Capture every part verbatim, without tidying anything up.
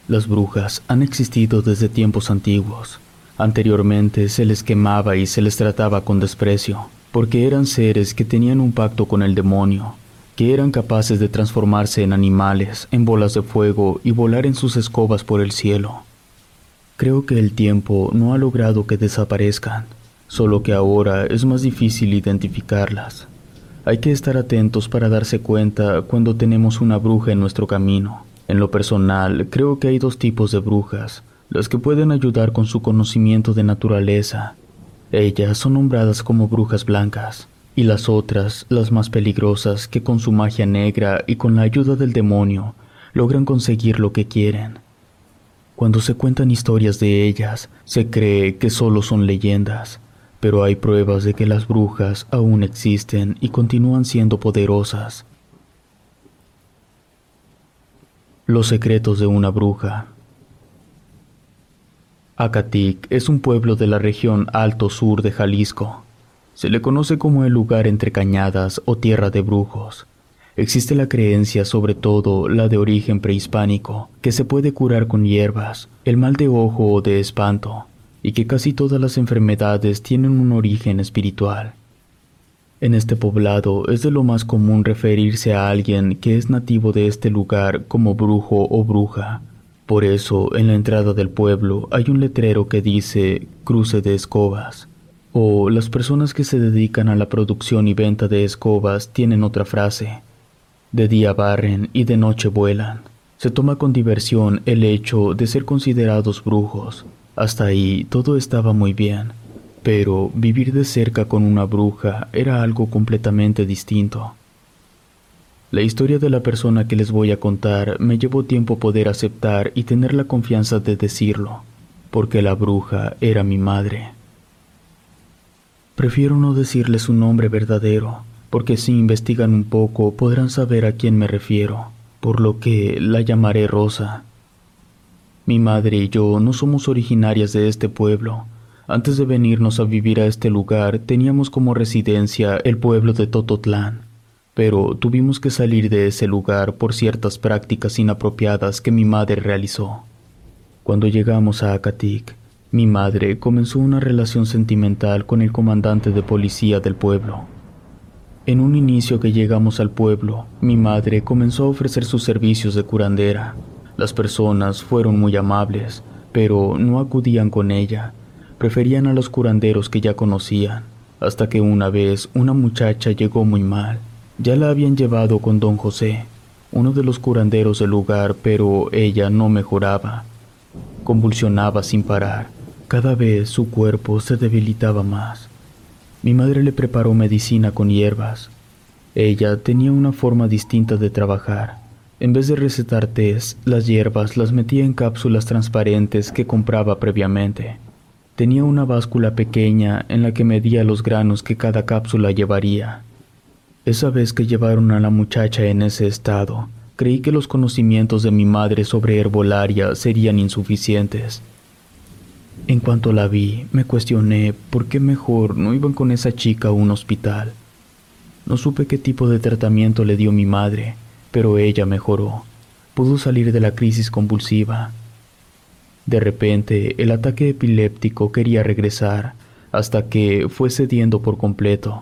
Las brujas han existido desde tiempos antiguos. Anteriormente se les quemaba y se les trataba con desprecio, porque eran seres que tenían un pacto con el demonio, que eran capaces de transformarse en animales, en bolas de fuego y volar en sus escobas por el cielo. Creo que el tiempo no ha logrado que desaparezcan, solo que ahora es más difícil identificarlas. Hay que estar atentos para darse cuenta cuando tenemos una bruja en nuestro camino. En lo personal, creo que hay dos tipos de brujas, las que pueden ayudar con su conocimiento de naturaleza. Ellas son nombradas como brujas blancas, y las otras, las más peligrosas, que con su magia negra y con la ayuda del demonio, logran conseguir lo que quieren. Cuando se cuentan historias de ellas, se cree que solo son leyendas, pero hay pruebas de que las brujas aún existen y continúan siendo poderosas. Los secretos de una bruja. Acatic es un pueblo de la región Alto Sur de Jalisco. Se le conoce como el lugar entre cañadas o tierra de brujos. Existe la creencia, sobre todo la de origen prehispánico, que se puede curar con hierbas, el mal de ojo o de espanto, y que casi todas las enfermedades tienen un origen espiritual. En este poblado es de lo más común referirse a alguien que es nativo de este lugar como brujo o bruja. Por eso, en la entrada del pueblo hay un letrero que dice «Cruce de escobas», o las personas que se dedican a la producción y venta de escobas tienen otra frase: «De día barren y de noche vuelan». Se toma con diversión el hecho de ser considerados brujos. Hasta ahí todo estaba muy bien, pero vivir de cerca con una bruja era algo completamente distinto. La historia de la persona que les voy a contar me llevó tiempo poder aceptar y tener la confianza de decirlo, porque la bruja era mi madre. Prefiero no decirles su nombre verdadero, porque si investigan un poco podrán saber a quién me refiero, por lo que la llamaré Rosa. Mi madre y yo no somos originarias de este pueblo. Antes de venirnos a vivir a este lugar teníamos como residencia el pueblo de Tototlán, pero tuvimos que salir de ese lugar por ciertas prácticas inapropiadas que mi madre realizó. Cuando llegamos a Acatic, mi madre comenzó una relación sentimental con el comandante de policía del pueblo. En un inicio que llegamos al pueblo, mi madre comenzó a ofrecer sus servicios de curandera. Las personas fueron muy amables, pero no acudían con ella. Preferían a los curanderos que ya conocían, hasta que una vez una muchacha llegó muy mal. Ya la habían llevado con don José, uno de los curanderos del lugar, pero ella no mejoraba. Convulsionaba sin parar. Cada vez su cuerpo se debilitaba más. Mi madre le preparó medicina con hierbas. Ella tenía una forma distinta de trabajar. En vez de recetar tés, las hierbas las metía en cápsulas transparentes que compraba previamente. Tenía una báscula pequeña en la que medía los granos que cada cápsula llevaría. Esa vez que llevaron a la muchacha en ese estado, creí que los conocimientos de mi madre sobre herbolaria serían insuficientes. En cuanto la vi, me cuestioné por qué mejor no iban con esa chica a un hospital. No supe qué tipo de tratamiento le dio mi madre, pero ella mejoró. Pudo salir de la crisis convulsiva. De repente, el ataque epiléptico quería regresar, hasta que fue cediendo por completo.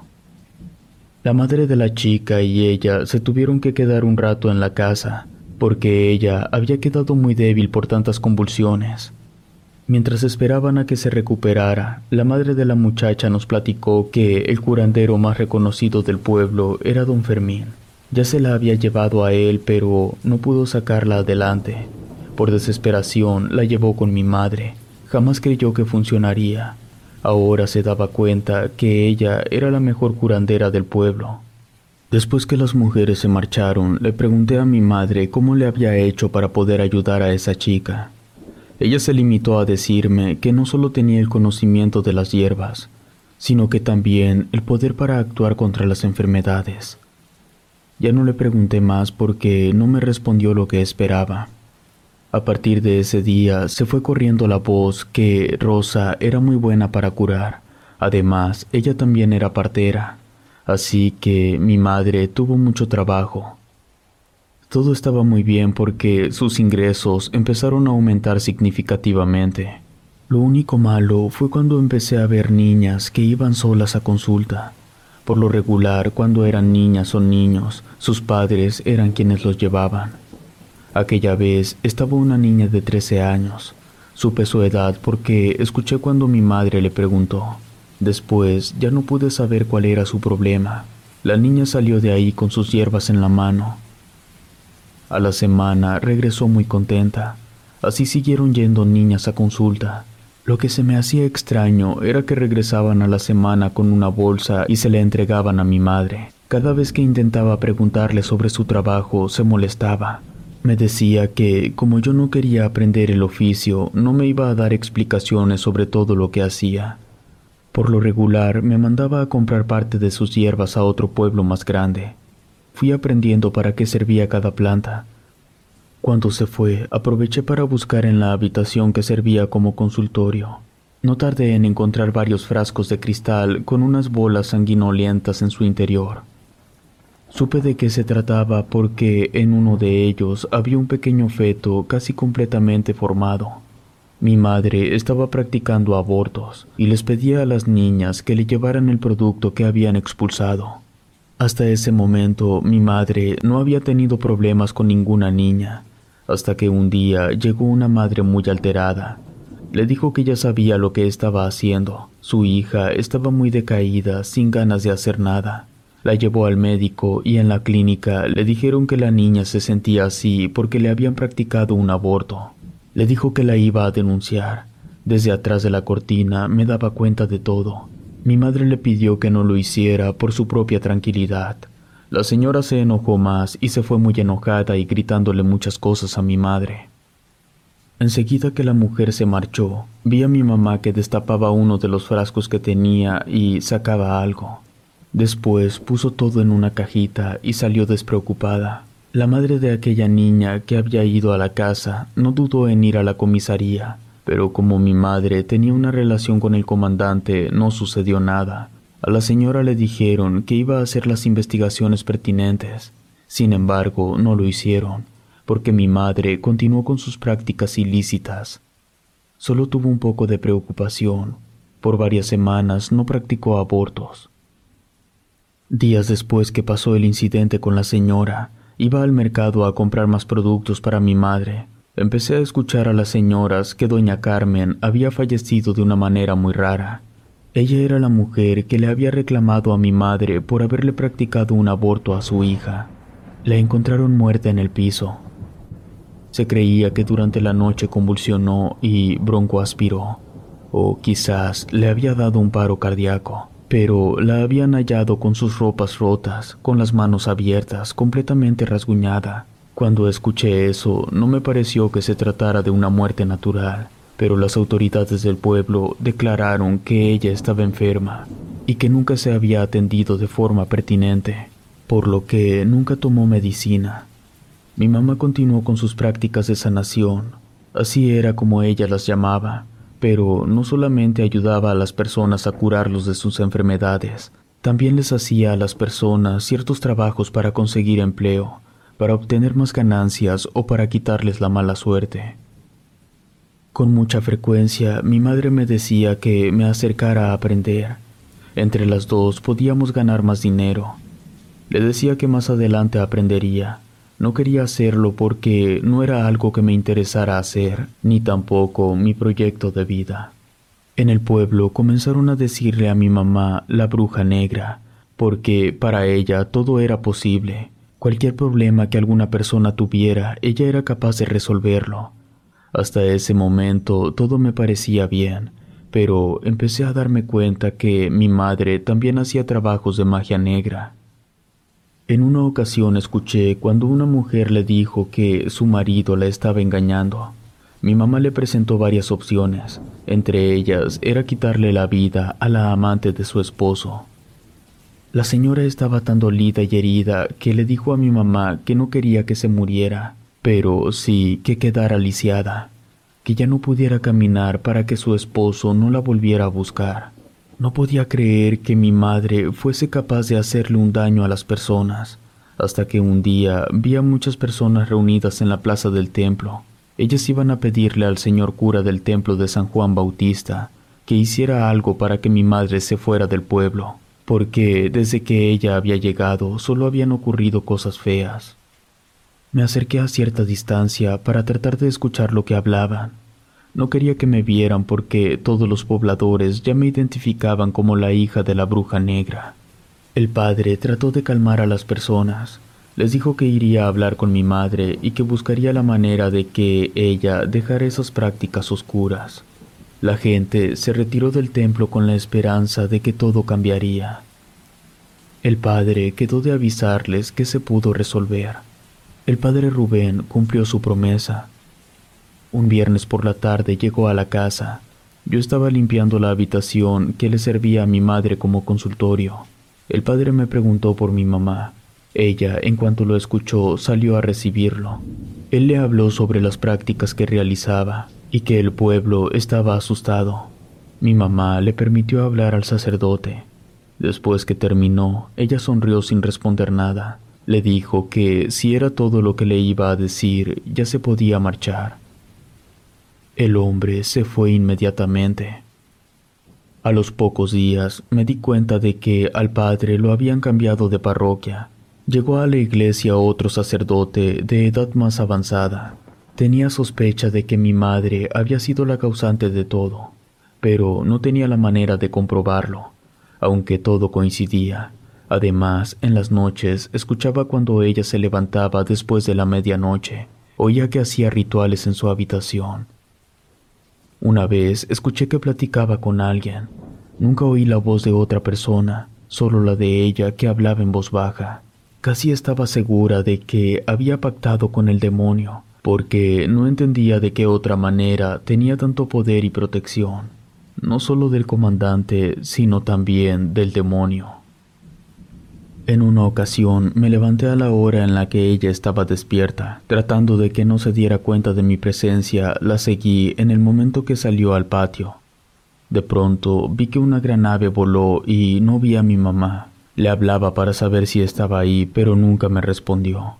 La madre de la chica y ella se tuvieron que quedar un rato en la casa, porque ella había quedado muy débil por tantas convulsiones. Mientras esperaban a que se recuperara, la madre de la muchacha nos platicó que el curandero más reconocido del pueblo era don Fermín. Ya se la había llevado a él, pero no pudo sacarla adelante. Por desesperación la llevó con mi madre. Jamás creyó que funcionaría. Ahora se daba cuenta que ella era la mejor curandera del pueblo. Después que las mujeres se marcharon, le pregunté a mi madre cómo le había hecho para poder ayudar a esa chica. Ella se limitó a decirme que no solo tenía el conocimiento de las hierbas, sino que también el poder para actuar contra las enfermedades. Ya no le pregunté más porque no me respondió lo que esperaba. A partir de ese día se fue corriendo la voz que Rosa era muy buena para curar. Además, ella también era partera, así que mi madre tuvo mucho trabajo. Todo estaba muy bien porque sus ingresos empezaron a aumentar significativamente. Lo único malo fue cuando empecé a ver niñas que iban solas a consulta. Por lo regular, cuando eran niñas o niños, sus padres eran quienes los llevaban. Aquella vez estaba una niña de trece años. Supe su edad porque escuché cuando mi madre le preguntó. Después ya no pude saber cuál era su problema. La niña salió de ahí con sus hierbas en la mano. A la semana regresó muy contenta. Así siguieron yendo niñas a consulta. Lo que se me hacía extraño era que regresaban a la semana con una bolsa y se la entregaban a mi madre. Cada vez que intentaba preguntarle sobre su trabajo, se molestaba. Me decía que, como yo no quería aprender el oficio, no me iba a dar explicaciones sobre todo lo que hacía. Por lo regular, me mandaba a comprar parte de sus hierbas a otro pueblo más grande. Fui aprendiendo para qué servía cada planta. Cuando se fue, aproveché para buscar en la habitación que servía como consultorio. No tardé en encontrar varios frascos de cristal con unas bolas sanguinolientas en su interior. Supe de qué se trataba porque en uno de ellos había un pequeño feto casi completamente formado. Mi madre estaba practicando abortos y les pedía a las niñas que le llevaran el producto que habían expulsado. Hasta ese momento, mi madre no había tenido problemas con ninguna niña. Hasta que un día llegó una madre muy alterada. Le dijo que ya sabía lo que estaba haciendo. Su hija estaba muy decaída, sin ganas de hacer nada. La llevó al médico y en la clínica le dijeron que la niña se sentía así porque le habían practicado un aborto. Le dijo que la iba a denunciar. Desde atrás de la cortina me daba cuenta de todo. Mi madre le pidió que no lo hiciera por su propia tranquilidad. La señora se enojó más y se fue muy enojada y gritándole muchas cosas a mi madre. Enseguida que la mujer se marchó, vi a mi mamá que destapaba uno de los frascos que tenía y sacaba algo. Después puso todo en una cajita y salió despreocupada. La madre de aquella niña que había ido a la casa no dudó en ir a la comisaría, pero como mi madre tenía una relación con el comandante, no sucedió nada. A la señora le dijeron que iba a hacer las investigaciones pertinentes. Sin embargo, no lo hicieron, porque mi madre continuó con sus prácticas ilícitas. Solo tuvo un poco de preocupación. Por varias semanas no practicó abortos. Días después que pasó el incidente con la señora, iba al mercado a comprar más productos para mi madre. Empecé a escuchar a las señoras que doña Carmen había fallecido de una manera muy rara. Ella era la mujer que le había reclamado a mi madre por haberle practicado un aborto a su hija. La encontraron muerta en el piso. Se creía que durante la noche convulsionó y broncoaspiró, o quizás le había dado un paro cardíaco, pero la habían hallado con sus ropas rotas, con las manos abiertas, completamente rasguñada. Cuando escuché eso, no me pareció que se tratara de una muerte natural. Pero las autoridades del pueblo declararon que ella estaba enferma y que nunca se había atendido de forma pertinente, por lo que nunca tomó medicina. Mi mamá continuó con sus prácticas de sanación, así era como ella las llamaba, pero no solamente ayudaba a las personas a curarlos de sus enfermedades, también les hacía a las personas ciertos trabajos para conseguir empleo, para obtener más ganancias o para quitarles la mala suerte. Con mucha frecuencia, mi madre me decía que me acercara a aprender. Entre las dos podíamos ganar más dinero. Le decía que más adelante aprendería. No quería hacerlo porque no era algo que me interesara hacer, ni tampoco mi proyecto de vida. En el pueblo comenzaron a decirle a mi mamá la bruja negra, porque para ella todo era posible. Cualquier problema que alguna persona tuviera, ella era capaz de resolverlo. Hasta ese momento todo me parecía bien, pero empecé a darme cuenta que mi madre también hacía trabajos de magia negra. En una ocasión escuché cuando una mujer le dijo que su marido la estaba engañando. Mi mamá le presentó varias opciones, entre ellas era quitarle la vida a la amante de su esposo. La señora estaba tan dolida y herida que le dijo a mi mamá que no quería que se muriera, pero sí que quedara lisiada, que ya no pudiera caminar para que su esposo no la volviera a buscar. No podía creer que mi madre fuese capaz de hacerle un daño a las personas. hasta que un día vi a muchas personas reunidas en la plaza del templo. Ellas iban a pedirle al señor cura del templo de San Juan Bautista que hiciera algo para que mi madre se fuera del pueblo, porque desde que ella había llegado solo habían ocurrido cosas feas. Me acerqué a cierta distancia para tratar de escuchar lo que hablaban. No quería que me vieran porque todos los pobladores ya me identificaban como la hija de la bruja negra. El padre trató de calmar a las personas. Les dijo que iría a hablar con mi madre y que buscaría la manera de que ella dejara esas prácticas oscuras. La gente se retiró del templo con la esperanza de que todo cambiaría. El padre quedó de avisarles que se pudo resolver. El padre Rubén cumplió su promesa. Un viernes por la tarde llegó a la casa. Yo estaba limpiando la habitación que le servía a mi madre como consultorio. El padre me preguntó por mi mamá. Ella, en cuanto lo escuchó, salió a recibirlo. Él le habló sobre las prácticas que realizaba y que el pueblo estaba asustado. Mi mamá le permitió hablar al sacerdote. Después que terminó, ella sonrió sin responder nada. Le dijo que si era todo lo que le iba a decir, ya se podía marchar. El hombre se fue inmediatamente. A los pocos días me di cuenta de que al padre lo habían cambiado de parroquia. Llegó a la iglesia otro sacerdote de edad más avanzada. Tenía sospecha de que mi madre había sido la causante de todo, pero no tenía la manera de comprobarlo, aunque todo coincidía. Además, en las noches escuchaba cuando ella se levantaba después de la medianoche. Oía que hacía rituales en su habitación. Una vez escuché que platicaba con alguien. Nunca oí la voz de otra persona, solo la de ella que hablaba en voz baja. Casi estaba segura de que había pactado con el demonio, porque no entendía de qué otra manera tenía tanto poder y protección, no solo del comandante, sino también del demonio. En una ocasión me levanté a la hora en la que ella estaba despierta. Tratando de que no se diera cuenta de mi presencia, la seguí en el momento que salió al patio. De pronto vi que una gran ave voló y no vi a mi mamá. Le hablaba para saber si estaba ahí, pero nunca me respondió.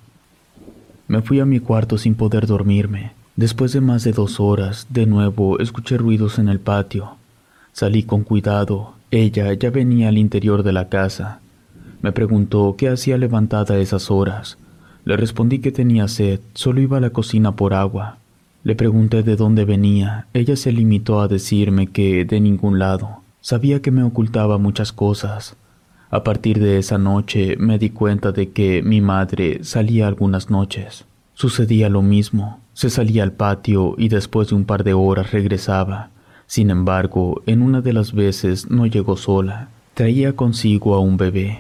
Me fui a mi cuarto sin poder dormirme. Después de más de dos horas, de nuevo escuché ruidos en el patio. Salí con cuidado. Ella ya venía al interior de la casa. Me preguntó qué hacía levantada a esas horas. Le respondí que tenía sed, solo iba a la cocina por agua. Le pregunté de dónde venía. Ella se limitó a decirme que de ningún lado. Sabía que me ocultaba muchas cosas. A partir de esa noche me di cuenta de que mi madre salía algunas noches. Sucedía lo mismo. Se salía al patio y después de un par de horas regresaba. Sin embargo, en una de las veces no llegó sola. Traía consigo a un bebé.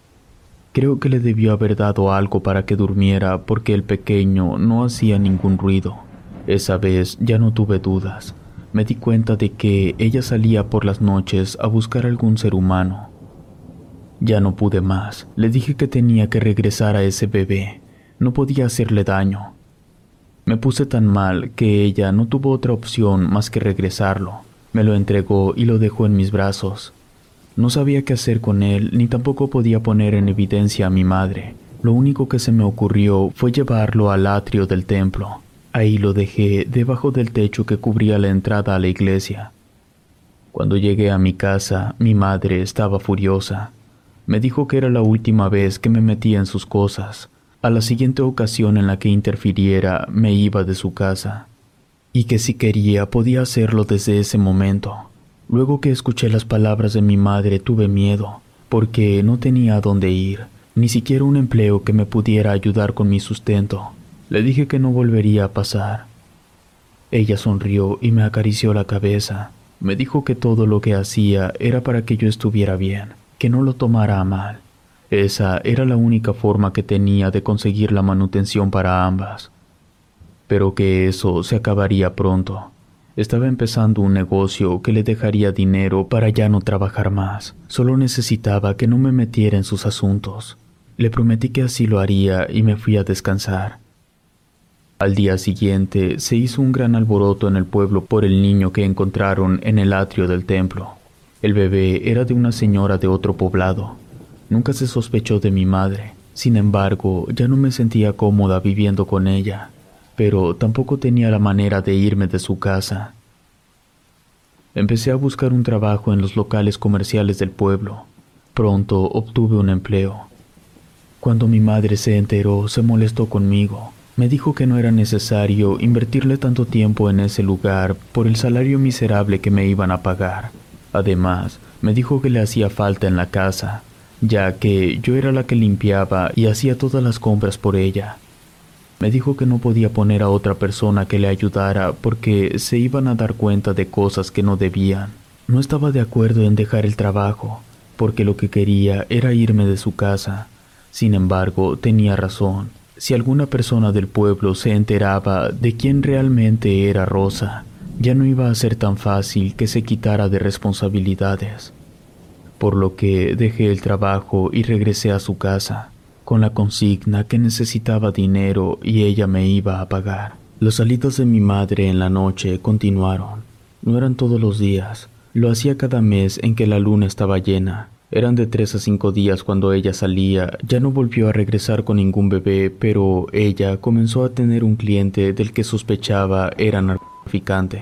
Creo que le debió haber dado algo para que durmiera porque el pequeño no hacía ningún ruido. Esa vez ya no tuve dudas. Me di cuenta de que ella salía por las noches a buscar algún ser humano. Ya no pude más. Le dije que tenía que regresar a ese bebé. No podía hacerle daño. Me puse tan mal que ella no tuvo otra opción más que regresarlo. Me lo entregó y lo dejó en mis brazos. No sabía qué hacer con él, ni tampoco podía poner en evidencia a mi madre. Lo único que se me ocurrió fue llevarlo al atrio del templo. Ahí lo dejé debajo del techo que cubría la entrada a la iglesia. Cuando llegué a mi casa, mi madre estaba furiosa. Me dijo que era la última vez que me metía en sus cosas. A la siguiente ocasión en la que interfiriera, me iba de su casa. Y que si quería, podía hacerlo desde ese momento. Luego que escuché las palabras de mi madre tuve miedo, porque no tenía a dónde ir, ni siquiera un empleo que me pudiera ayudar con mi sustento. Le dije que no volvería a pasar. Ella sonrió y me acarició la cabeza. Me dijo que todo lo que hacía era para que yo estuviera bien, que no lo tomara a mal. Esa era la única forma que tenía de conseguir la manutención para ambas. Pero que eso se acabaría pronto. Estaba empezando un negocio que le dejaría dinero para ya no trabajar más. Solo necesitaba que no me metiera en sus asuntos. Le prometí que así lo haría y me fui a descansar. Al día siguiente se hizo un gran alboroto en el pueblo por el niño que encontraron en el atrio del templo. El bebé era de una señora de otro poblado. Nunca se sospechó de mi madre. Sin embargo, ya no me sentía cómoda viviendo con ella, pero tampoco tenía la manera de irme de su casa. Empecé a buscar un trabajo en los locales comerciales del pueblo. Pronto obtuve un empleo. Cuando mi madre se enteró, se molestó conmigo. Me dijo que no era necesario invertirle tanto tiempo en ese lugar por el salario miserable que me iban a pagar. Además, me dijo que le hacía falta en la casa, ya que yo era la que limpiaba y hacía todas las compras por ella. Me dijo que no podía poner a otra persona que le ayudara porque se iban a dar cuenta de cosas que no debían. No estaba de acuerdo en dejar el trabajo, porque lo que quería era irme de su casa. Sin embargo, tenía razón. Si alguna persona del pueblo se enteraba de quién realmente era Rosa, ya no iba a ser tan fácil que se quitara de responsabilidades. Por lo que dejé el trabajo y regresé a su casa, con la consigna que necesitaba dinero y ella me iba a pagar. Las salidas de mi madre en la noche continuaron. No eran todos los días, lo hacía cada mes en que la luna estaba llena. Eran de tres a cinco días cuando ella salía. Ya no volvió a regresar con ningún bebé, pero ella comenzó a tener un cliente del que sospechaba era narcotraficante.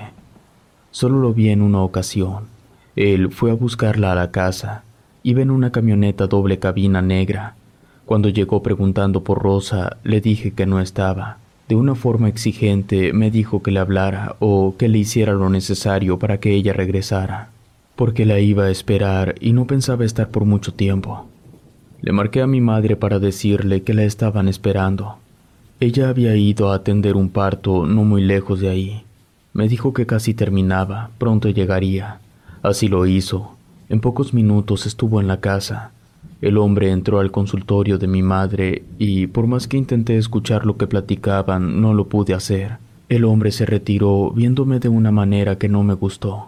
Solo lo vi en una ocasión. Él fue a buscarla a la casa. Iba en una camioneta doble cabina negra. Cuando llegó preguntando por Rosa, le dije que no estaba. De una forma exigente me dijo que le hablara o que le hiciera lo necesario para que ella regresara, porque la iba a esperar y no pensaba estar por mucho tiempo. Le marqué a mi madre para decirle que la estaban esperando. Ella había ido a atender un parto no muy lejos de ahí. Me dijo que casi terminaba, pronto llegaría. Así lo hizo. En pocos minutos estuvo en la casa. El hombre entró al consultorio de mi madre y, por más que intenté escuchar lo que platicaban, no lo pude hacer. El hombre se retiró viéndome de una manera que no me gustó.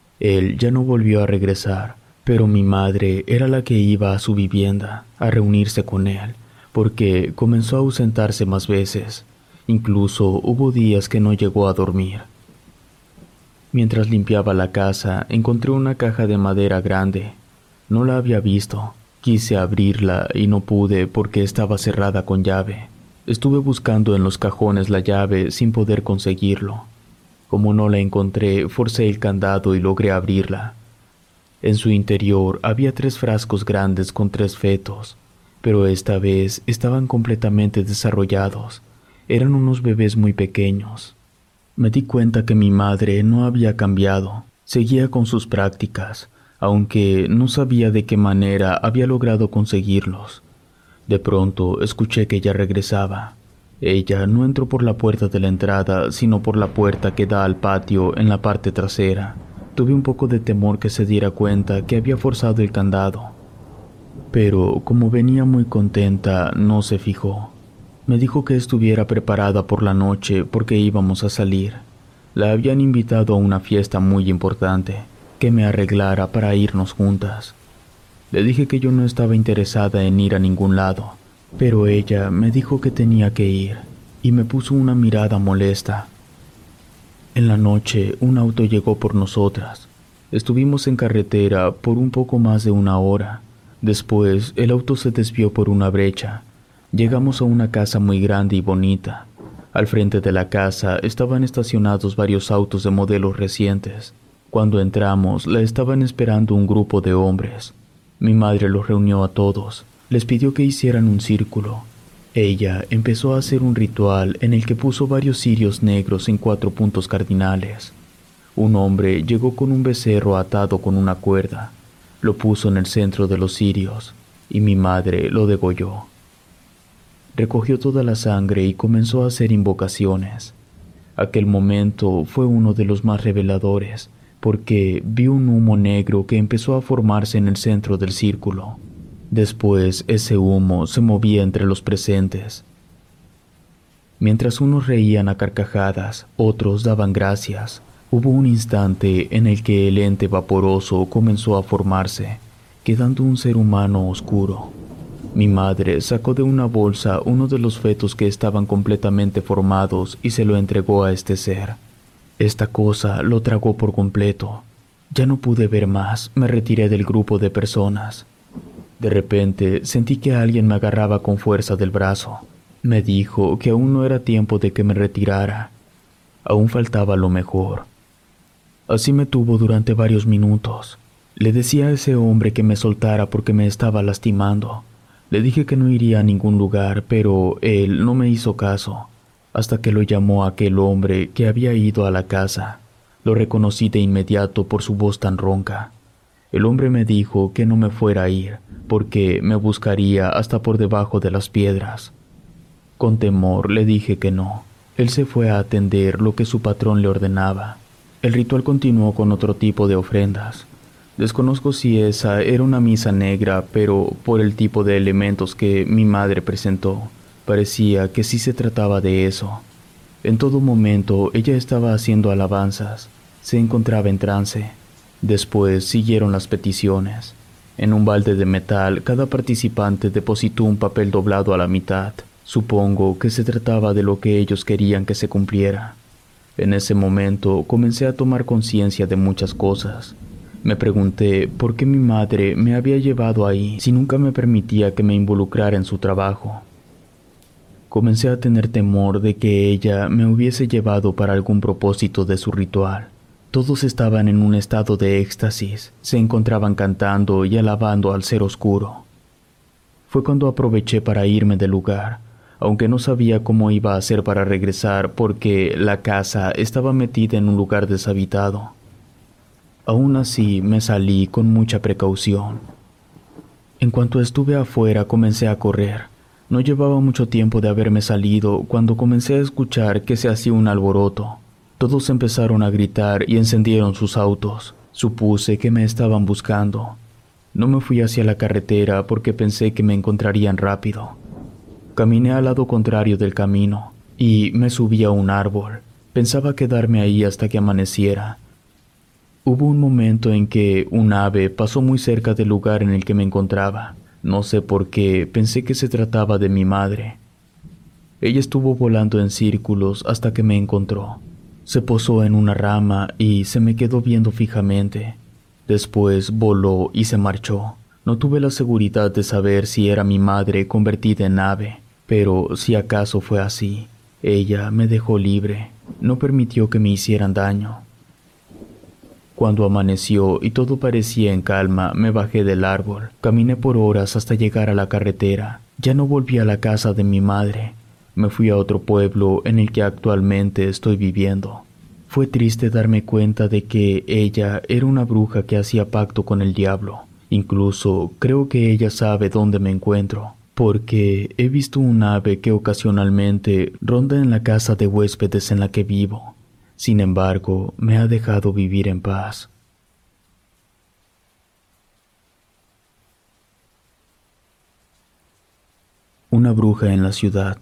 Él ya no volvió a regresar, pero mi madre era la que iba a su vivienda a reunirse con él, porque comenzó a ausentarse más veces. Incluso hubo días que no llegó a dormir. Mientras limpiaba la casa, encontré una caja de madera grande. No la había visto. Quise abrirla y no pude porque estaba cerrada con llave. Estuve buscando en los cajones la llave sin poder conseguirlo. Como no la encontré, forcé el candado y logré abrirla. En su interior había tres frascos grandes con tres fetos, pero esta vez estaban completamente desarrollados. Eran unos bebés muy pequeños. Me di cuenta que mi madre no había cambiado, seguía con sus prácticas, aunque no sabía de qué manera había logrado conseguirlos. De pronto escuché que ella regresaba. Ella no entró por la puerta de la entrada, sino por la puerta que da al patio en la parte trasera. Tuve un poco de temor que se diera cuenta que había forzado el candado. Pero como venía muy contenta, no se fijó. Me dijo que estuviera preparada por la noche porque íbamos a salir. La habían invitado a una fiesta muy importante, que me arreglara para irnos juntas. Le dije que yo no estaba interesada en ir a ningún lado, pero ella me dijo que tenía que ir, y me puso una mirada molesta. En la noche, un auto llegó por nosotras. Estuvimos en carretera por un poco más de una hora. Después, el auto se desvió por una brecha. Llegamos a una casa muy grande y bonita. Al frente de la casa estaban estacionados varios autos de modelos recientes. Cuando entramos, la estaban esperando un grupo de hombres. Mi madre los reunió a todos. Les pidió que hicieran un círculo. Ella empezó a hacer un ritual en el que puso varios cirios negros en cuatro puntos cardinales. Un hombre llegó con un becerro atado con una cuerda. Lo puso en el centro de los cirios y mi madre lo degolló. Recogió toda la sangre y comenzó a hacer invocaciones. Aquel momento fue uno de los más reveladores, porque vi un humo negro que empezó a formarse en el centro del círculo. Después ese humo se movía entre los presentes. Mientras unos reían a carcajadas, otros daban gracias. Hubo un instante en el que el ente vaporoso comenzó a formarse, quedando un ser humano oscuro. Mi madre sacó de una bolsa uno de los fetos que estaban completamente formados y se lo entregó a este ser. Esta cosa lo tragó por completo. Ya no pude ver más, me retiré del grupo de personas. De repente sentí que alguien me agarraba con fuerza del brazo. Me dijo que aún no era tiempo de que me retirara. Aún faltaba lo mejor. Así me tuvo durante varios minutos. Le decía a ese hombre que me soltara porque me estaba lastimando. Le dije que no iría a ningún lugar, pero él no me hizo caso, hasta que lo llamó aquel hombre que había ido a la casa. Lo reconocí de inmediato por su voz tan ronca. El hombre me dijo que no me fuera a ir, porque me buscaría hasta por debajo de las piedras. Con temor le dije que no. Él se fue a atender lo que su patrón le ordenaba. El ritual continuó con otro tipo de ofrendas. Desconozco si esa era una misa negra, pero por el tipo de elementos que mi madre presentó, parecía que sí se trataba de eso. En todo momento ella estaba haciendo alabanzas, se encontraba en trance. Después siguieron las peticiones. En un balde de metal, cada participante depositó un papel doblado a la mitad. Supongo que se trataba de lo que ellos querían que se cumpliera. En ese momento comencé a tomar conciencia de muchas cosas. Me pregunté por qué mi madre me había llevado ahí si nunca me permitía que me involucrara en su trabajo. Comencé a tener temor de que ella me hubiese llevado para algún propósito de su ritual. Todos estaban en un estado de éxtasis, se encontraban cantando y alabando al ser oscuro. Fue cuando aproveché para irme del lugar, aunque no sabía cómo iba a hacer para regresar porque la casa estaba metida en un lugar deshabitado. Aún así me salí con mucha precaución. En cuanto estuve afuera comencé a correr. No llevaba mucho tiempo de haberme salido cuando comencé a escuchar que se hacía un alboroto. Todos empezaron a gritar y encendieron sus autos. Supuse que me estaban buscando. No me fui hacia la carretera porque pensé que me encontrarían rápido. Caminé al lado contrario del camino y me subí a un árbol. Pensaba quedarme ahí hasta que amaneciera. Hubo un momento en que un ave pasó muy cerca del lugar en el que me encontraba. No sé por qué, pensé que se trataba de mi madre. Ella estuvo volando en círculos hasta que me encontró. Se posó en una rama y se me quedó viendo fijamente. Después voló y se marchó. No tuve la seguridad de saber si era mi madre convertida en ave, pero si acaso fue así, ella me dejó libre. No permitió que me hicieran daño. Cuando amaneció y todo parecía en calma, me bajé del árbol. Caminé por horas hasta llegar a la carretera. Ya no volví a la casa de mi madre. Me fui a otro pueblo en el que actualmente estoy viviendo. Fue triste darme cuenta de que ella era una bruja que hacía pacto con el diablo. Incluso creo que ella sabe dónde me encuentro, porque he visto un ave que ocasionalmente ronda en la casa de huéspedes en la que vivo. Sin embargo, me ha dejado vivir en paz. Una bruja en la ciudad.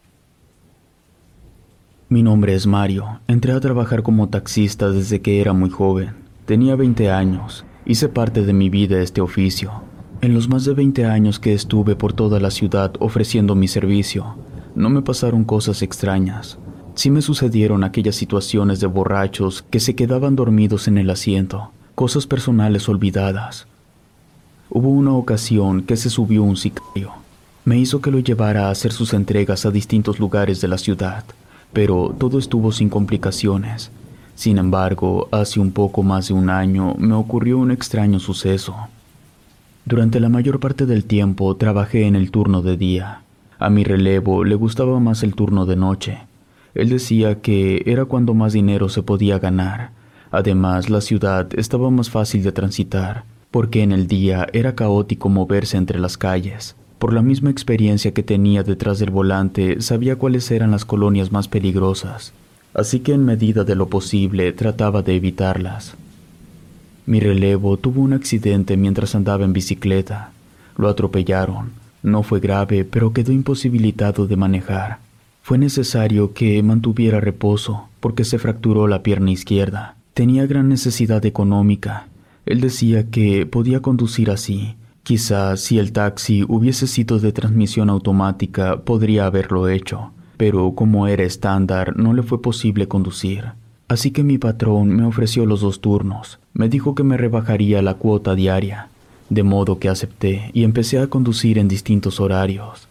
Mi nombre es Mario. Entré a trabajar como taxista desde que era muy joven. Tenía veinte años. Hice parte de mi vida este oficio. En los más de veinte años que estuve por toda la ciudad ofreciendo mi servicio, no me pasaron cosas extrañas. Sí me sucedieron aquellas situaciones de borrachos que se quedaban dormidos en el asiento, cosas personales olvidadas. Hubo una ocasión que se subió un sicario. Me hizo que lo llevara a hacer sus entregas a distintos lugares de la ciudad, pero todo estuvo sin complicaciones. Sin embargo, hace un poco más de un año me ocurrió un extraño suceso. Durante la mayor parte del tiempo trabajé en el turno de día. A mi relevo le gustaba más el turno de noche. Él decía que era cuando más dinero se podía ganar. Además, la ciudad estaba más fácil de transitar, porque en el día era caótico moverse entre las calles. Por la misma experiencia que tenía detrás del volante, sabía cuáles eran las colonias más peligrosas, así que en medida de lo posible trataba de evitarlas. Mi relevo tuvo un accidente mientras andaba en bicicleta. Lo atropellaron. No fue grave, pero quedó imposibilitado de manejar. Fue necesario que mantuviera reposo porque se fracturó la pierna izquierda. Tenía gran necesidad económica. Él decía que podía conducir así. Quizás si el taxi hubiese sido de transmisión automática podría haberlo hecho, pero como era estándar no le fue posible conducir. Así que mi patrón me ofreció los dos turnos. Me dijo que me rebajaría la cuota diaria. de modo que acepté y empecé a conducir en distintos horarios.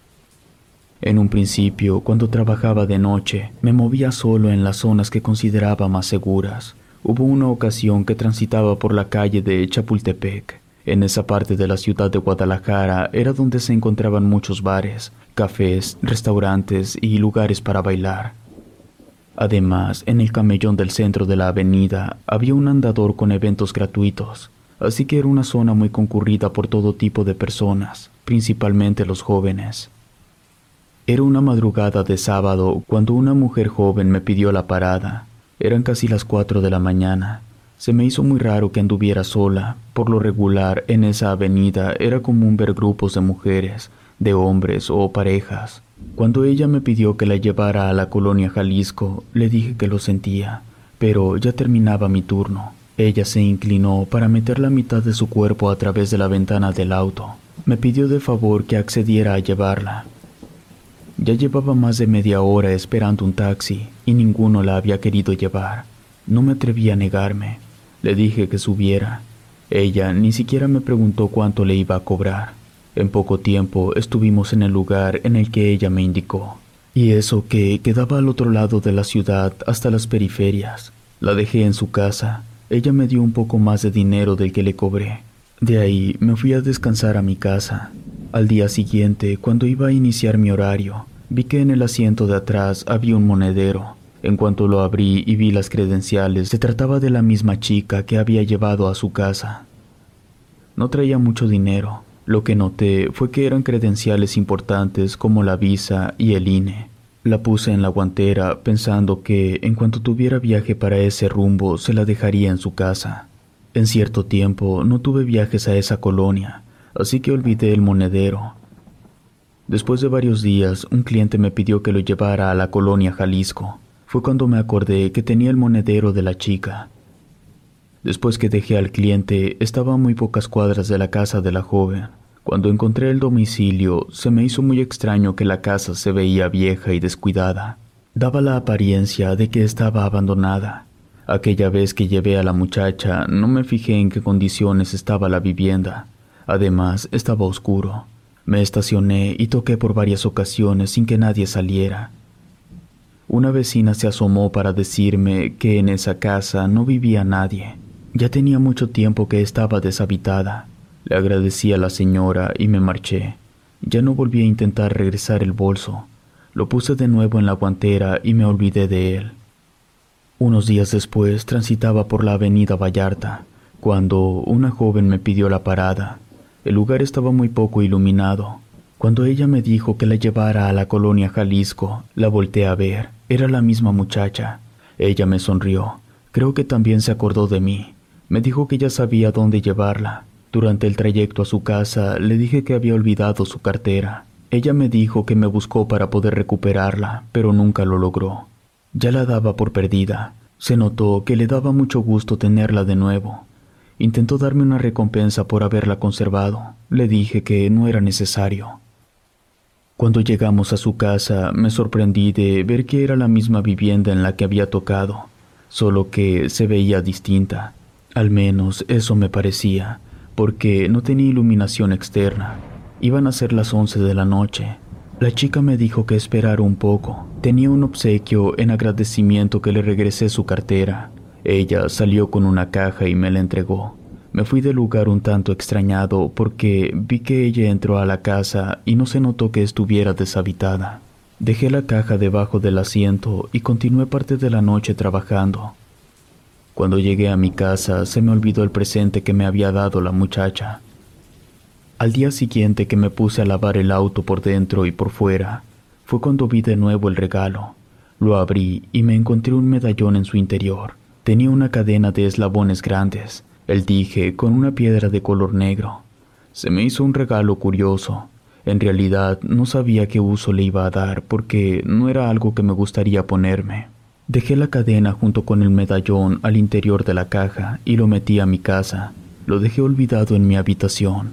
En un principio, cuando trabajaba de noche, me movía solo en las zonas que consideraba más seguras. Hubo una ocasión que transitaba por la calle de Chapultepec. En esa parte de la ciudad de Guadalajara era donde se encontraban muchos bares, cafés, restaurantes y lugares para bailar. Además, en el camellón del centro de la avenida había un andador con eventos gratuitos, así que era una zona muy concurrida por todo tipo de personas, principalmente los jóvenes. Era una madrugada de sábado cuando una mujer joven me pidió la parada. Eran casi las cuatro de la mañana. Se me hizo muy raro que anduviera sola. Por lo regular, en esa avenida era común ver grupos de mujeres, de hombres o parejas. Cuando ella me pidió que la llevara a la colonia Jalisco, le dije que lo sentía, pero ya terminaba mi turno. Ella se inclinó para meter la mitad de su cuerpo a través de la ventana del auto. Me pidió de favor que accediera a llevarla. Ya llevaba más de media hora esperando un taxi y ninguno la había querido llevar. No me atreví a negarme. Le dije que subiera. Ella ni siquiera me preguntó cuánto le iba a cobrar. En poco tiempo estuvimos en el lugar en el que ella me indicó. Y eso que quedaba al otro lado de la ciudad hasta las periferias. La dejé en su casa. Ella me dio un poco más de dinero del que le cobré. De ahí me fui a descansar a mi casa. Al día siguiente, cuando iba a iniciar mi horario, vi que en el asiento de atrás había un monedero. En cuanto lo abrí y vi las credenciales, se trataba de la misma chica que había llevado a su casa. No traía mucho dinero. Lo que noté fue que eran credenciales importantes como la visa y el I N E. La puse en la guantera pensando que, en cuanto tuviera viaje para ese rumbo, se la dejaría en su casa. En cierto tiempo no tuve viajes a esa colonia, así que olvidé el monedero. Después de varios días, un cliente me pidió que lo llevara a la colonia Jalisco. Fue cuando me acordé que tenía el monedero de la chica. Después que dejé al cliente, estaba a muy pocas cuadras de la casa de la joven. Cuando encontré el domicilio, se me hizo muy extraño que la casa se veía vieja y descuidada. Daba la apariencia de que estaba abandonada. Aquella vez que llevé a la muchacha, no me fijé en qué condiciones estaba la vivienda. Además, estaba oscuro. Me estacioné y toqué por varias ocasiones sin que nadie saliera. Una vecina se asomó para decirme que en esa casa no vivía nadie. Ya tenía mucho tiempo que estaba deshabitada. Le agradecí a la señora y me marché. Ya no volví a intentar regresar el bolso. Lo puse de nuevo en la guantera y me olvidé de él. Unos días después transitaba por la avenida Vallarta, cuando una joven me pidió la parada. El lugar estaba muy poco iluminado. Cuando ella me dijo que la llevara a la colonia Jalisco, la volteé a ver. Era la misma muchacha. Ella me sonrió. Creo que también se acordó de mí. Me dijo que ya sabía dónde llevarla. Durante el trayecto a su casa, le dije que había olvidado su cartera. Ella me dijo que me buscó para poder recuperarla, pero nunca lo logró. Ya la daba por perdida. Se notó que le daba mucho gusto tenerla de nuevo. Intentó darme una recompensa por haberla conservado. Le dije que no era necesario. Cuando llegamos a su casa, me sorprendí de ver que era la misma vivienda en la que había tocado, solo que se veía distinta. Al menos eso me parecía, porque no tenía iluminación externa. Iban a ser las once de la noche. La chica me dijo que esperara un poco. Tenía un obsequio en agradecimiento que le regresé su cartera. Ella salió con una caja y me la entregó. Me fui del lugar un tanto extrañado porque vi que ella entró a la casa y no se notó que estuviera deshabitada. Dejé la caja debajo del asiento y continué parte de la noche trabajando. Cuando llegué a mi casa se me olvidó el presente que me había dado la muchacha. Al día siguiente que me puse a lavar el auto por dentro y por fuera, fue cuando vi de nuevo el regalo. Lo abrí y me encontré un medallón en su interior. Tenía una cadena de eslabones grandes, el dije con una piedra de color negro. Se me hizo un regalo curioso. En realidad no sabía qué uso le iba a dar porque no era algo que me gustaría ponerme. Dejé la cadena junto con el medallón al interior de la caja y lo metí a mi casa. Lo dejé olvidado en mi habitación.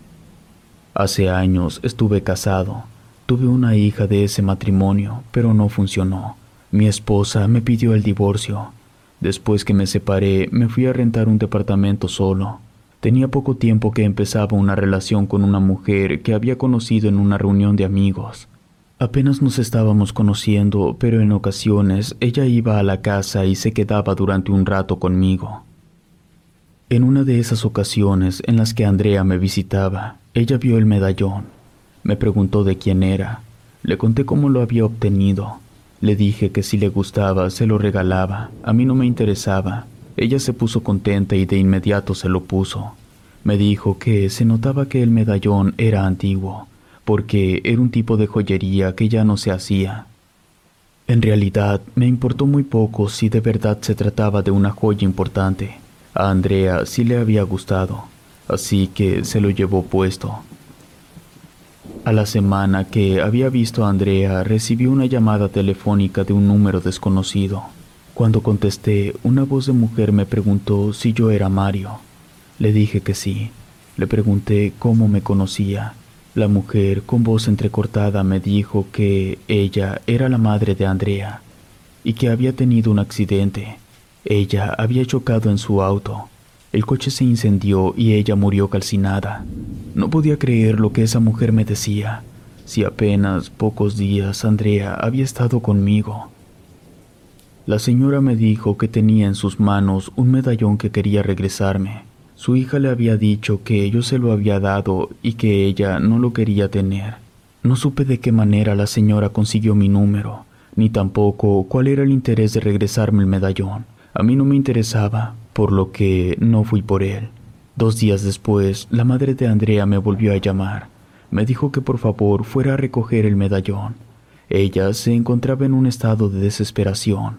Hace años estuve casado. Tuve una hija de ese matrimonio, pero no funcionó. Mi esposa me pidió el divorcio. Después que me separé, me fui a rentar un departamento solo. Tenía poco tiempo que empezaba una relación con una mujer que había conocido en una reunión de amigos. Apenas nos estábamos conociendo, pero en ocasiones ella iba a la casa y se quedaba durante un rato conmigo. En una de esas ocasiones en las que Andrea me visitaba, ella vio el medallón. Me preguntó de quién era. Le conté cómo lo había obtenido. Le dije que si le gustaba se lo regalaba. A mí no me interesaba. Ella se puso contenta y de inmediato se lo puso. Me dijo que se notaba que el medallón era antiguo, porque era un tipo de joyería que ya no se hacía. En realidad, me importó muy poco si de verdad se trataba de una joya importante. A Andrea sí le había gustado, así que se lo llevó puesto. A la semana que había visto a Andrea, recibí una llamada telefónica de un número desconocido. Cuando contesté, una voz de mujer me preguntó si yo era Mario. Le dije que sí. Le pregunté cómo me conocía. La mujer, con voz entrecortada, me dijo que ella era la madre de Andrea y que había tenido un accidente. Ella había chocado en su auto. El coche se incendió y ella murió calcinada. No podía creer lo que esa mujer me decía. Si apenas pocos días Andrea había estado conmigo. La señora me dijo que tenía en sus manos un medallón que quería regresarme. Su hija le había dicho que yo se lo había dado y que ella no lo quería tener. No supe de qué manera la señora consiguió mi número, ni tampoco cuál era el interés de regresarme el medallón. A mí no me interesaba, por lo que no fui por él. Dos días después, la madre de Andrea me volvió a llamar. Me dijo que por favor fuera a recoger el medallón. Ella se encontraba en un estado de desesperación.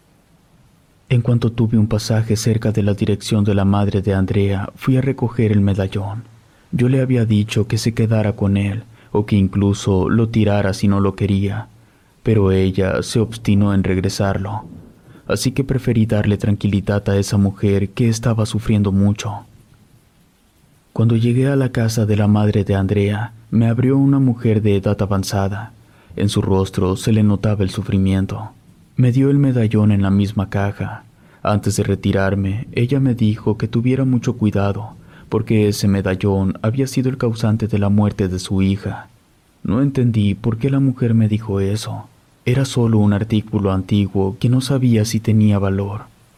En cuanto tuve un pasaje cerca de la dirección de la madre de Andrea, fui a recoger el medallón. Yo le había dicho que se quedara con él, o que incluso lo tirara si no lo quería, pero ella se obstinó en regresarlo. Así que preferí darle tranquilidad a esa mujer que estaba sufriendo mucho. Cuando llegué a la casa de la madre de Andrea, me abrió una mujer de edad avanzada. En su rostro se le notaba el sufrimiento. Me dio el medallón en la misma caja. Antes de retirarme, ella me dijo que tuviera mucho cuidado, porque ese medallón había sido el causante de la muerte de su hija. No entendí por qué la mujer me dijo eso. Era solo un artículo antiguo que no sabía si tenía valor.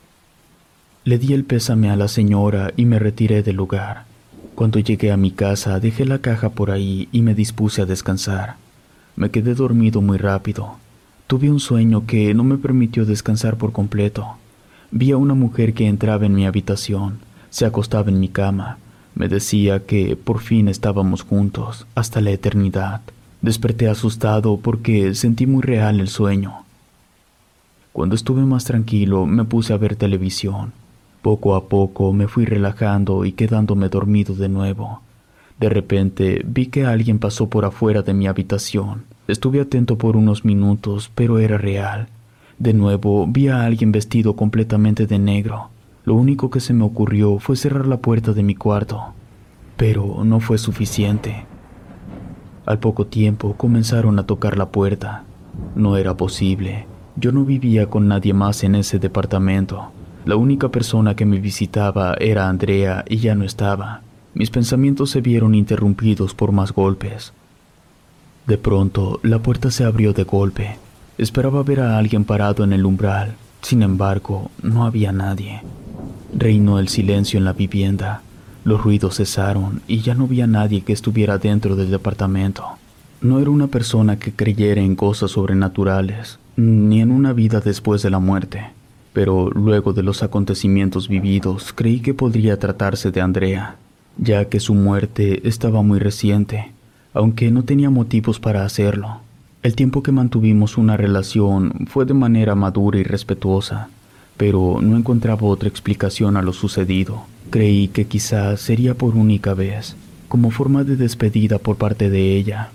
Le di el pésame a la señora y me retiré del lugar. Cuando llegué a mi casa dejé la caja por ahí y me dispuse a descansar. Me quedé dormido muy rápido. Tuve un sueño que no me permitió descansar por completo. Vi a una mujer que entraba en mi habitación, se acostaba en mi cama. Me decía que por fin estábamos juntos, hasta la eternidad. Desperté asustado porque sentí muy real el sueño. Cuando estuve más tranquilo, me puse a ver televisión. Poco a poco me fui relajando y quedándome dormido de nuevo. De repente vi que alguien pasó por afuera de mi habitación. Estuve atento por unos minutos, pero era real. De nuevo vi a alguien vestido completamente de negro. Lo único que se me ocurrió fue cerrar la puerta de mi cuarto, pero no fue suficiente. Al poco tiempo comenzaron a tocar la puerta. No era posible. Yo no vivía con nadie más en ese departamento. La única persona que me visitaba era Andrea y ya no estaba. Mis pensamientos se vieron interrumpidos por más golpes. De pronto, la puerta se abrió de golpe. Esperaba ver a alguien parado en el umbral. Sin embargo, no había nadie. Reinó el silencio en la vivienda. Los ruidos cesaron y ya no había nadie que estuviera dentro del departamento. No era una persona que creyera en cosas sobrenaturales, ni en una vida después de la muerte. Pero luego de los acontecimientos vividos, creí que podría tratarse de Andrea, ya que su muerte estaba muy reciente, aunque no tenía motivos para hacerlo. El tiempo que mantuvimos una relación fue de manera madura y respetuosa, pero no encontraba otra explicación a lo sucedido. Creí que quizás sería por única vez, como forma de despedida por parte de ella.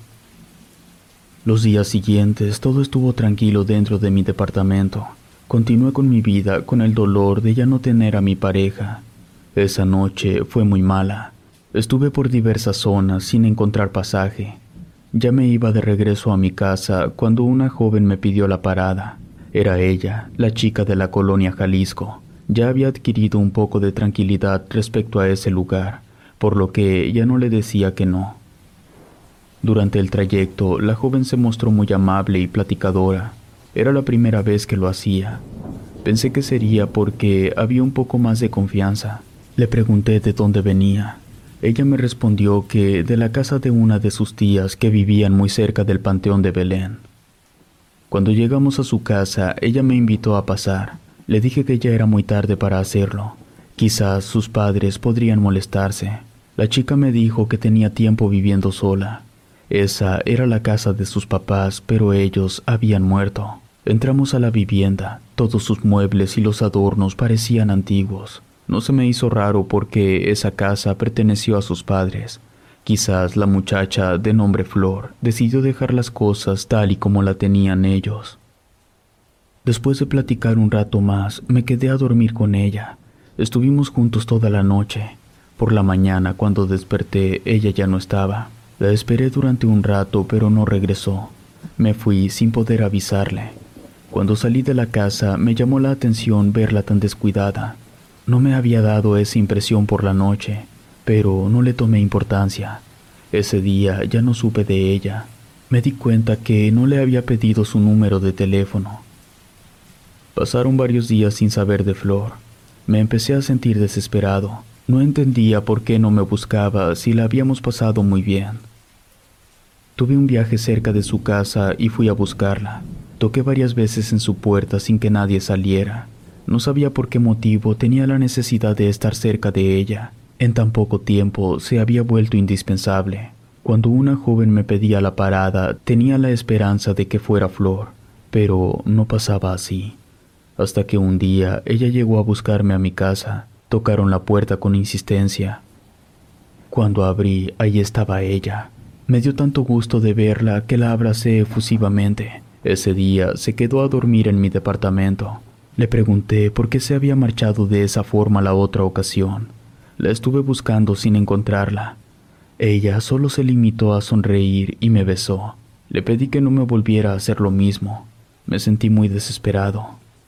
Los días siguientes todo estuvo tranquilo dentro de mi departamento. Continué con mi vida con el dolor de ya no tener a mi pareja. Esa noche fue muy mala. Estuve por diversas zonas sin encontrar pasaje. Ya me iba de regreso a mi casa cuando una joven me pidió la parada. Era ella, la chica de la colonia Jalisco. Ya había adquirido un poco de tranquilidad respecto a ese lugar, por lo que ya no le decía que no. Durante el trayecto, la joven se mostró muy amable y platicadora. Era la primera vez que lo hacía. Pensé que sería porque había un poco más de confianza. Le pregunté de dónde venía. Ella me respondió que de la casa de una de sus tías que vivían muy cerca del Panteón de Belén. Cuando llegamos a su casa, ella me invitó a pasar. Le dije que ya era muy tarde para hacerlo. Quizás sus padres podrían molestarse. La chica me dijo que tenía tiempo viviendo sola. Esa era la casa de sus papás, pero ellos habían muerto. Entramos a la vivienda. Todos sus muebles y los adornos parecían antiguos. No se me hizo raro porque esa casa perteneció a sus padres. Quizás la muchacha de nombre Flor decidió dejar las cosas tal y como la tenían ellos. Después de platicar un rato más, me quedé a dormir con ella. Estuvimos juntos toda la noche. Por la mañana, cuando desperté, ella ya no estaba. La esperé durante un rato, pero no regresó. Me fui sin poder avisarle. Cuando salí de la casa, me llamó la atención verla tan descuidada. No me había dado esa impresión por la noche, pero no le tomé importancia. Ese día ya no supe de ella. Me di cuenta que no le había pedido su número de teléfono. Pasaron varios días sin saber de Flor. Me empecé a sentir desesperado. No entendía por qué no me buscaba si la habíamos pasado muy bien. Tuve un viaje cerca de su casa y fui a buscarla. Toqué varias veces en su puerta sin que nadie saliera. No sabía por qué motivo tenía la necesidad de estar cerca de ella. En tan poco tiempo se había vuelto indispensable. Cuando una joven me pedía la parada, tenía la esperanza de que fuera Flor, pero no pasaba así. Hasta que un día ella llegó a buscarme a mi casa. Tocaron la puerta con insistencia. Cuando abrí, ahí estaba ella. Me dio tanto gusto de verla que la abracé efusivamente. Ese día se quedó a dormir en mi departamento. Le pregunté por qué se había marchado de esa forma la otra ocasión. La estuve buscando sin encontrarla. Ella solo se limitó a sonreír y me besó. Le pedí que no me volviera a hacer lo mismo. Me sentí muy desesperado.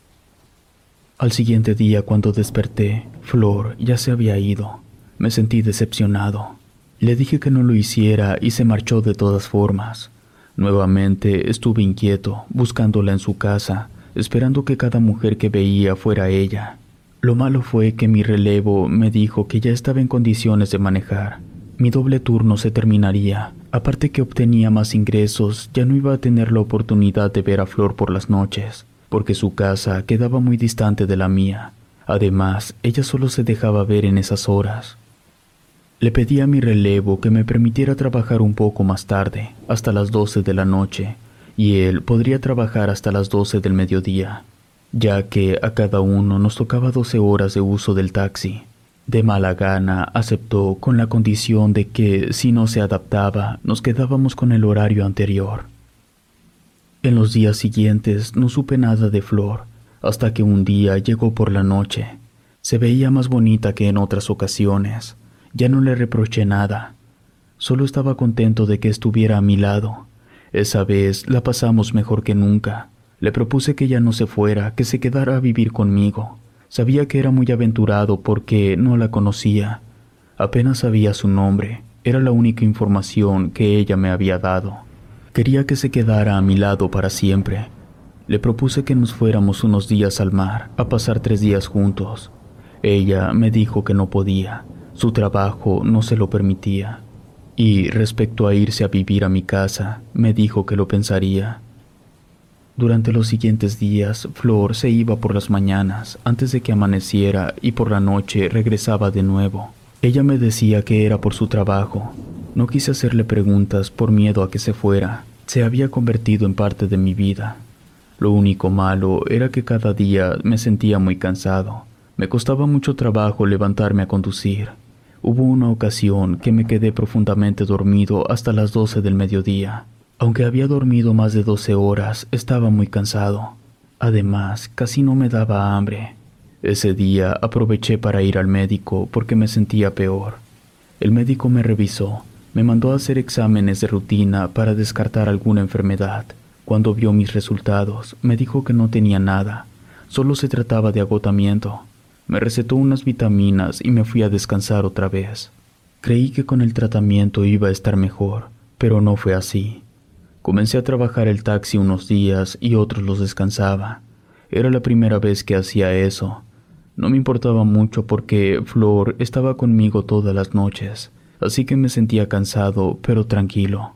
Al siguiente día, cuando desperté, Flor ya se había ido. Me sentí decepcionado. Le dije que no lo hiciera y se marchó de todas formas. Nuevamente estuve inquieto, buscándola en su casa, esperando que cada mujer que veía fuera ella. Lo malo fue que mi relevo me dijo que ya estaba en condiciones de manejar. Mi doble turno se terminaría. Aparte que obtenía más ingresos, ya no iba a tener la oportunidad de ver a Flor por las noches, porque su casa quedaba muy distante de la mía. Además, ella solo se dejaba ver en esas horas. Le pedí a mi relevo que me permitiera trabajar un poco más tarde, hasta las doce de la noche, y él podría trabajar hasta las doce del mediodía, ya que a cada uno nos tocaba doce horas de uso del taxi. De mala gana aceptó con la condición de que, si no se adaptaba, nos quedábamos con el horario anterior. En los días siguientes no supe nada de Flor, hasta que un día llegó por la noche. Se veía más bonita que en otras ocasiones. Ya no le reproché nada. Solo estaba contento de que estuviera a mi lado. Esa vez la pasamos mejor que nunca. Le propuse que ya no se fuera, que se quedara a vivir conmigo. Sabía que era muy aventurado porque no la conocía. Apenas sabía su nombre. Era la única información que ella me había dado. Quería que se quedara a mi lado para siempre. Le propuse que nos fuéramos unos días al mar, a pasar tres días juntos. Ella me dijo que no podía. Su trabajo no se lo permitía. Y respecto a irse a vivir a mi casa, me dijo que lo pensaría. Durante los siguientes días, Flor se iba por las mañanas, antes de que amaneciera, y por la noche regresaba de nuevo. Ella me decía que era por su trabajo. No quise hacerle preguntas por miedo a que se fuera. Se había convertido en parte de mi vida. Lo único malo era que cada día me sentía muy cansado. Me costaba mucho trabajo levantarme a conducir. Hubo una ocasión que me quedé profundamente dormido hasta las doce del mediodía. Aunque había dormido más de doce horas, estaba muy cansado. Además, casi no me daba hambre. Ese día aproveché para ir al médico porque me sentía peor. El médico me revisó, me mandó a hacer exámenes de rutina para descartar alguna enfermedad. Cuando vio mis resultados, me dijo que no tenía nada, solo se trataba de agotamiento. Me recetó unas vitaminas y me fui a descansar otra vez. Creí que con el tratamiento iba a estar mejor, pero no fue así. Comencé a trabajar el taxi unos días y otros los descansaba. Era la primera vez que hacía eso. No me importaba mucho porque Flor estaba conmigo todas las noches, así que me sentía cansado, pero tranquilo.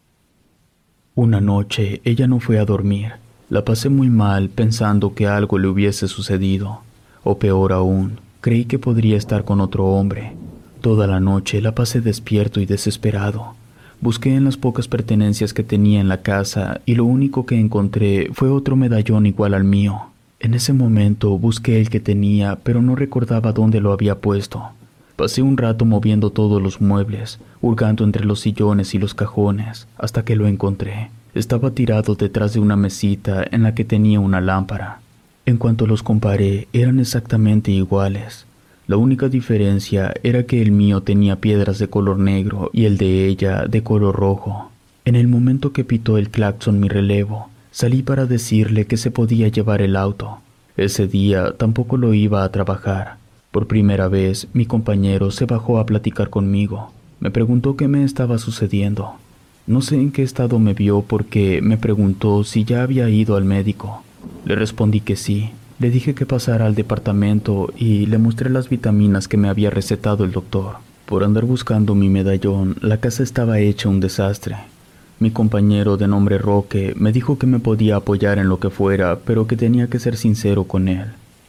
Una noche ella no fue a dormir. La pasé muy mal pensando que algo le hubiese sucedido. O peor aún, creí que podría estar con otro hombre. Toda la noche la pasé despierto y desesperado. Busqué en las pocas pertenencias que tenía en la casa y lo único que encontré fue otro medallón igual al mío. En ese momento busqué el que tenía, pero no recordaba dónde lo había puesto. Pasé un rato moviendo todos los muebles, hurgando entre los sillones y los cajones, hasta que lo encontré. Estaba tirado detrás de una mesita en la que tenía una lámpara. En cuanto los comparé, eran exactamente iguales. La única diferencia era que el mío tenía piedras de color negro y el de ella de color rojo. En el momento que pitó el claxon mi relevo, salí para decirle que se podía llevar el auto. Ese día tampoco lo iba a trabajar. Por primera vez, mi compañero se bajó a platicar conmigo. Me preguntó qué me estaba sucediendo. No sé en qué estado me vio porque me preguntó si ya había ido al médico. Le respondí que sí. Le dije que pasara al departamento y le mostré las vitaminas que me había recetado el doctor. Por andar buscando mi medallón, la casa estaba hecha un desastre. Mi compañero de nombre Roque me dijo que me podía apoyar en lo que fuera, pero que tenía que ser sincero con él.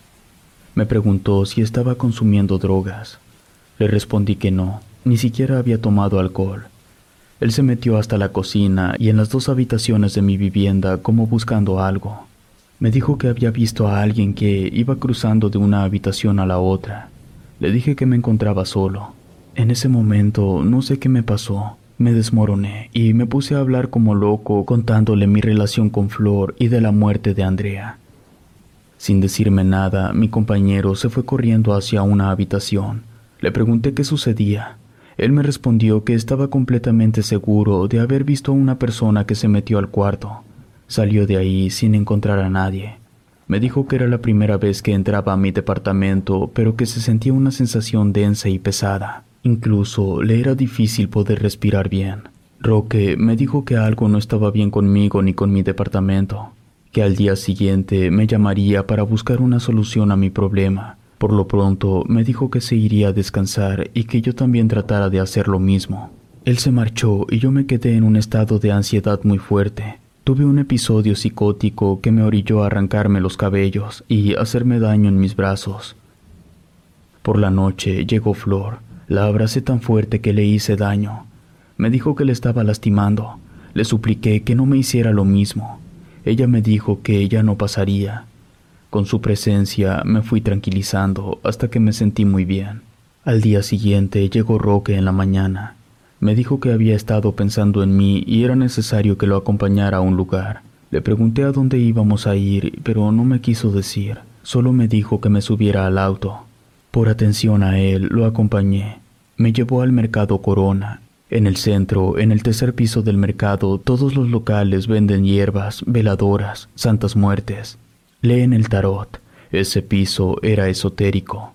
Me preguntó si estaba consumiendo drogas. Le respondí que no, ni siquiera había tomado alcohol. Él se metió hasta la cocina y en las dos habitaciones de mi vivienda como buscando algo. Me dijo que había visto a alguien que iba cruzando de una habitación a la otra. Le dije que me encontraba solo. En ese momento no sé qué me pasó. Me desmoroné y me puse a hablar como loco contándole mi relación con Flor y de la muerte de Andrea. Sin decirme nada, mi compañero se fue corriendo hacia una habitación. Le pregunté qué sucedía. Él me respondió que estaba completamente seguro de haber visto a una persona que se metió al cuarto. Salió de ahí sin encontrar a nadie. Me dijo que era la primera vez que entraba a mi departamento, pero que se sentía una sensación densa y pesada. Incluso le era difícil poder respirar bien. Roque me dijo que algo no estaba bien conmigo ni con mi departamento, que al día siguiente me llamaría para buscar una solución a mi problema. Por lo pronto me dijo que se iría a descansar y que yo también tratara de hacer lo mismo. Él se marchó y yo me quedé en un estado de ansiedad muy fuerte. Tuve un episodio psicótico que me orilló a arrancarme los cabellos y hacerme daño en mis brazos. Por la noche llegó Flor. La abracé tan fuerte que le hice daño. Me dijo que le estaba lastimando. Le supliqué que no me hiciera lo mismo. Ella me dijo que ya no pasaría. Con su presencia me fui tranquilizando hasta que me sentí muy bien. Al día siguiente llegó Roque en la mañana. Me dijo que había estado pensando en mí y era necesario que lo acompañara a un lugar. Le pregunté a dónde íbamos a ir, pero no me quiso decir. Solo me dijo que me subiera al auto. Por atención a él, lo acompañé. Me llevó al mercado Corona. En el centro, en el tercer piso del mercado, todos los locales venden hierbas, veladoras, santas muertes. Leen el tarot. Ese piso era esotérico.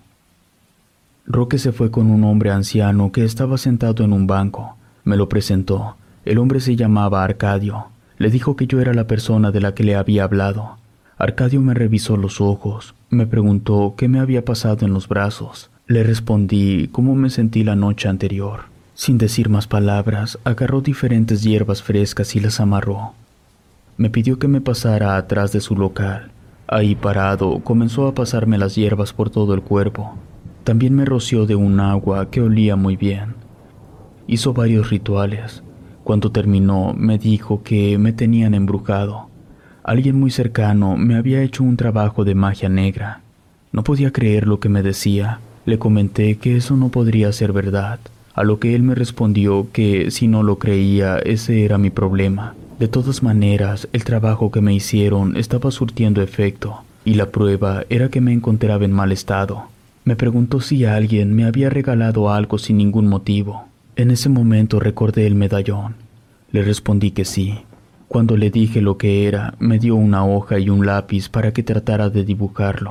Roque se fue con un hombre anciano que estaba sentado en un banco. Me lo presentó. El hombre se llamaba Arcadio. Le dijo que yo era la persona de la que le había hablado. Arcadio me revisó los ojos. Me preguntó qué me había pasado en los brazos. Le respondí cómo me sentí la noche anterior. Sin decir más palabras, agarró diferentes hierbas frescas y las amarró. Me pidió que me pasara atrás de su local. Ahí parado, comenzó a pasarme las hierbas por todo el cuerpo. También me roció de un agua que olía muy bien. Hizo varios rituales. Cuando terminó, me dijo que me tenían embrujado. Alguien muy cercano me había hecho un trabajo de magia negra. No podía creer lo que me decía. Le comenté que eso no podría ser verdad, a lo que él me respondió que si no lo creía, ese era mi problema. De todas maneras, el trabajo que me hicieron estaba surtiendo efecto, y la prueba era que me encontraba en mal estado. Me preguntó si alguien me había regalado algo sin ningún motivo. En ese momento recordé el medallón. Le respondí que sí. Cuando le dije lo que era, me dio una hoja y un lápiz para que tratara de dibujarlo.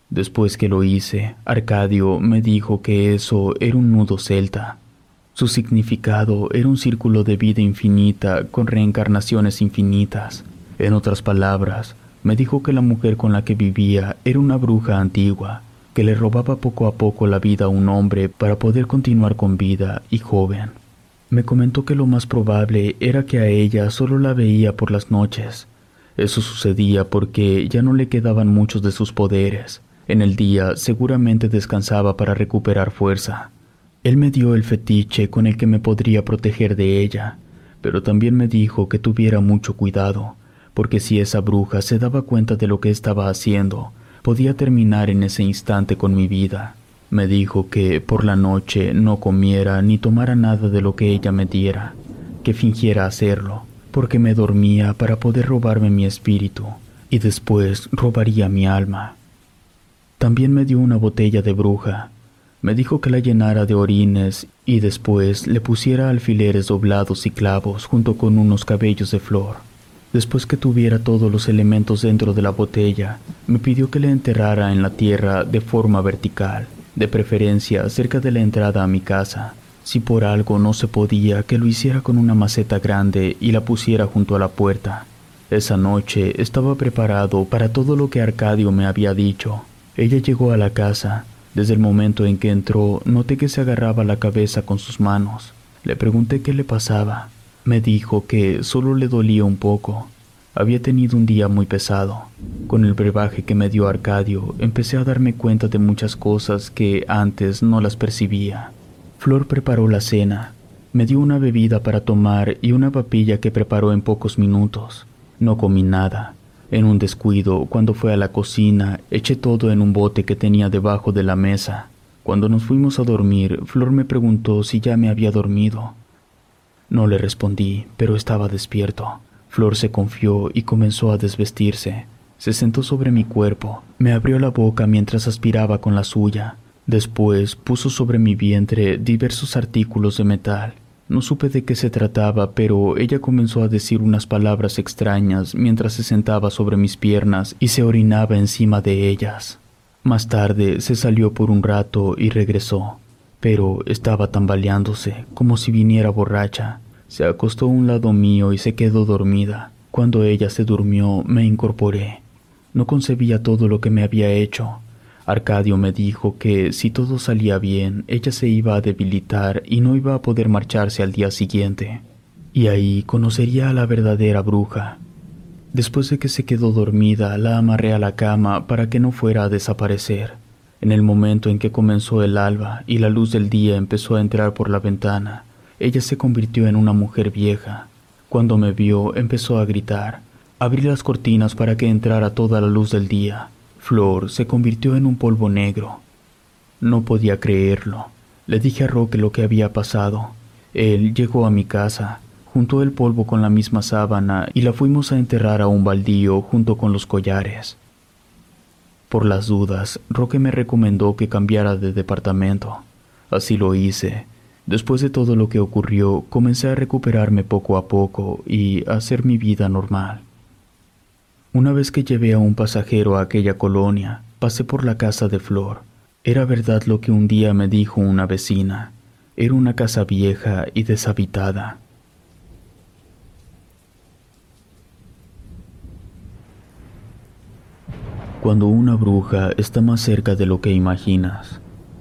Después que lo hice, Arcadio me dijo que eso era un nudo celta. Su significado era un círculo de vida infinita con reencarnaciones infinitas. En otras palabras, me dijo que la mujer con la que vivía era una bruja antigua, que le robaba poco a poco la vida a un hombre para poder continuar con vida y joven. Me comentó que lo más probable era que a ella solo la veía por las noches. Eso sucedía porque ya no le quedaban muchos de sus poderes. En el día seguramente descansaba para recuperar fuerza. Él me dio el fetiche con el que me podría proteger de ella, pero también me dijo que tuviera mucho cuidado, porque si esa bruja se daba cuenta de lo que estaba haciendo, podía terminar en ese instante con mi vida. Me dijo que por la noche no comiera ni tomara nada de lo que ella me diera, que fingiera hacerlo, porque me dormía para poder robarme mi espíritu, y después robaría mi alma. También me dio una botella de bruja. Me dijo que la llenara de orines y después le pusiera alfileres doblados y clavos junto con unos cabellos de flor. Después que tuviera todos los elementos dentro de la botella, me pidió que le enterrara en la tierra de forma vertical, de preferencia cerca de la entrada a mi casa. Si por algo no se podía, que lo hiciera con una maceta grande y la pusiera junto a la puerta. Esa noche estaba preparado para todo lo que Arcadio me había dicho. Ella llegó a la casa. Desde el momento en que entró, noté que se agarraba la cabeza con sus manos. Le pregunté qué le pasaba. Me dijo que solo le dolía un poco. Había tenido un día muy pesado. Con el brebaje que me dio Arcadio, empecé a darme cuenta de muchas cosas que antes no las percibía. Flor preparó la cena. Me dio una bebida para tomar y una papilla que preparó en pocos minutos. No comí nada. En un descuido, cuando fue a la cocina, eché todo en un bote que tenía debajo de la mesa. Cuando nos fuimos a dormir, Flor me preguntó si ya me había dormido. No le respondí, pero estaba despierto. Flor se confió y comenzó a desvestirse. Se sentó sobre mi cuerpo, me abrió la boca mientras aspiraba con la suya. Después puso sobre mi vientre diversos artículos de metal. No supe de qué se trataba, pero ella comenzó a decir unas palabras extrañas mientras se sentaba sobre mis piernas y se orinaba encima de ellas. Más tarde se salió por un rato y regresó, pero estaba tambaleándose, como si viniera borracha. Se acostó a un lado mío y se quedó dormida. Cuando ella se durmió, me incorporé. No concebía todo lo que me había hecho. Arcadio me dijo que si todo salía bien, ella se iba a debilitar y no iba a poder marcharse al día siguiente. Y ahí conocería a la verdadera bruja. Después de que se quedó dormida, la amarré a la cama para que no fuera a desaparecer. En el momento en que comenzó el alba y la luz del día empezó a entrar por la ventana, ella se convirtió en una mujer vieja. Cuando me vio, empezó a gritar. Abrí las cortinas para que entrara toda la luz del día. Flor se convirtió en un polvo negro. No podía creerlo. Le dije a Roque lo que había pasado. Él llegó a mi casa, juntó el polvo con la misma sábana y la fuimos a enterrar a un baldío junto con los collares. Por las dudas, Roque me recomendó que cambiara de departamento. Así lo hice. Después de todo lo que ocurrió, comencé a recuperarme poco a poco y a hacer mi vida normal. Una vez que llevé a un pasajero a aquella colonia, pasé por la casa de Flor. Era verdad lo que un día me dijo una vecina. Era una casa vieja y deshabitada. Cuando una bruja está más cerca de lo que imaginas.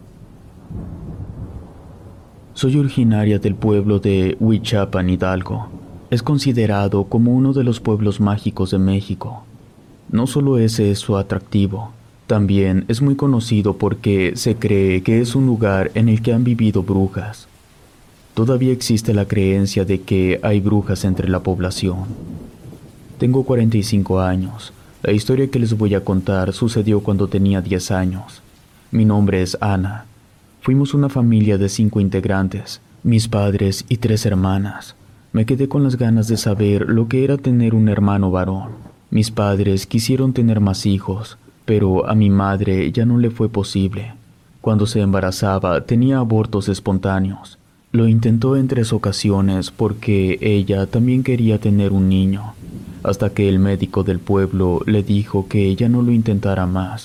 Soy originaria del pueblo de Huichapan, Hidalgo. Es considerado como uno de los pueblos mágicos de México. No solo ese es su atractivo, también es muy conocido porque se cree que es un lugar en el que han vivido brujas. Todavía existe la creencia de que hay brujas entre la población. Tengo cuarenta y cinco años. La historia que les voy a contar sucedió cuando tenía diez años. Mi nombre es Ana. Fuimos una familia de cinco integrantes, mis padres y tres hermanas. Me quedé con las ganas de saber lo que era tener un hermano varón. Mis padres quisieron tener más hijos, pero a mi madre ya no le fue posible. Cuando se embarazaba tenía abortos espontáneos. Lo intentó en tres ocasiones porque ella también quería tener un niño, hasta que el médico del pueblo le dijo que ella no lo intentara más,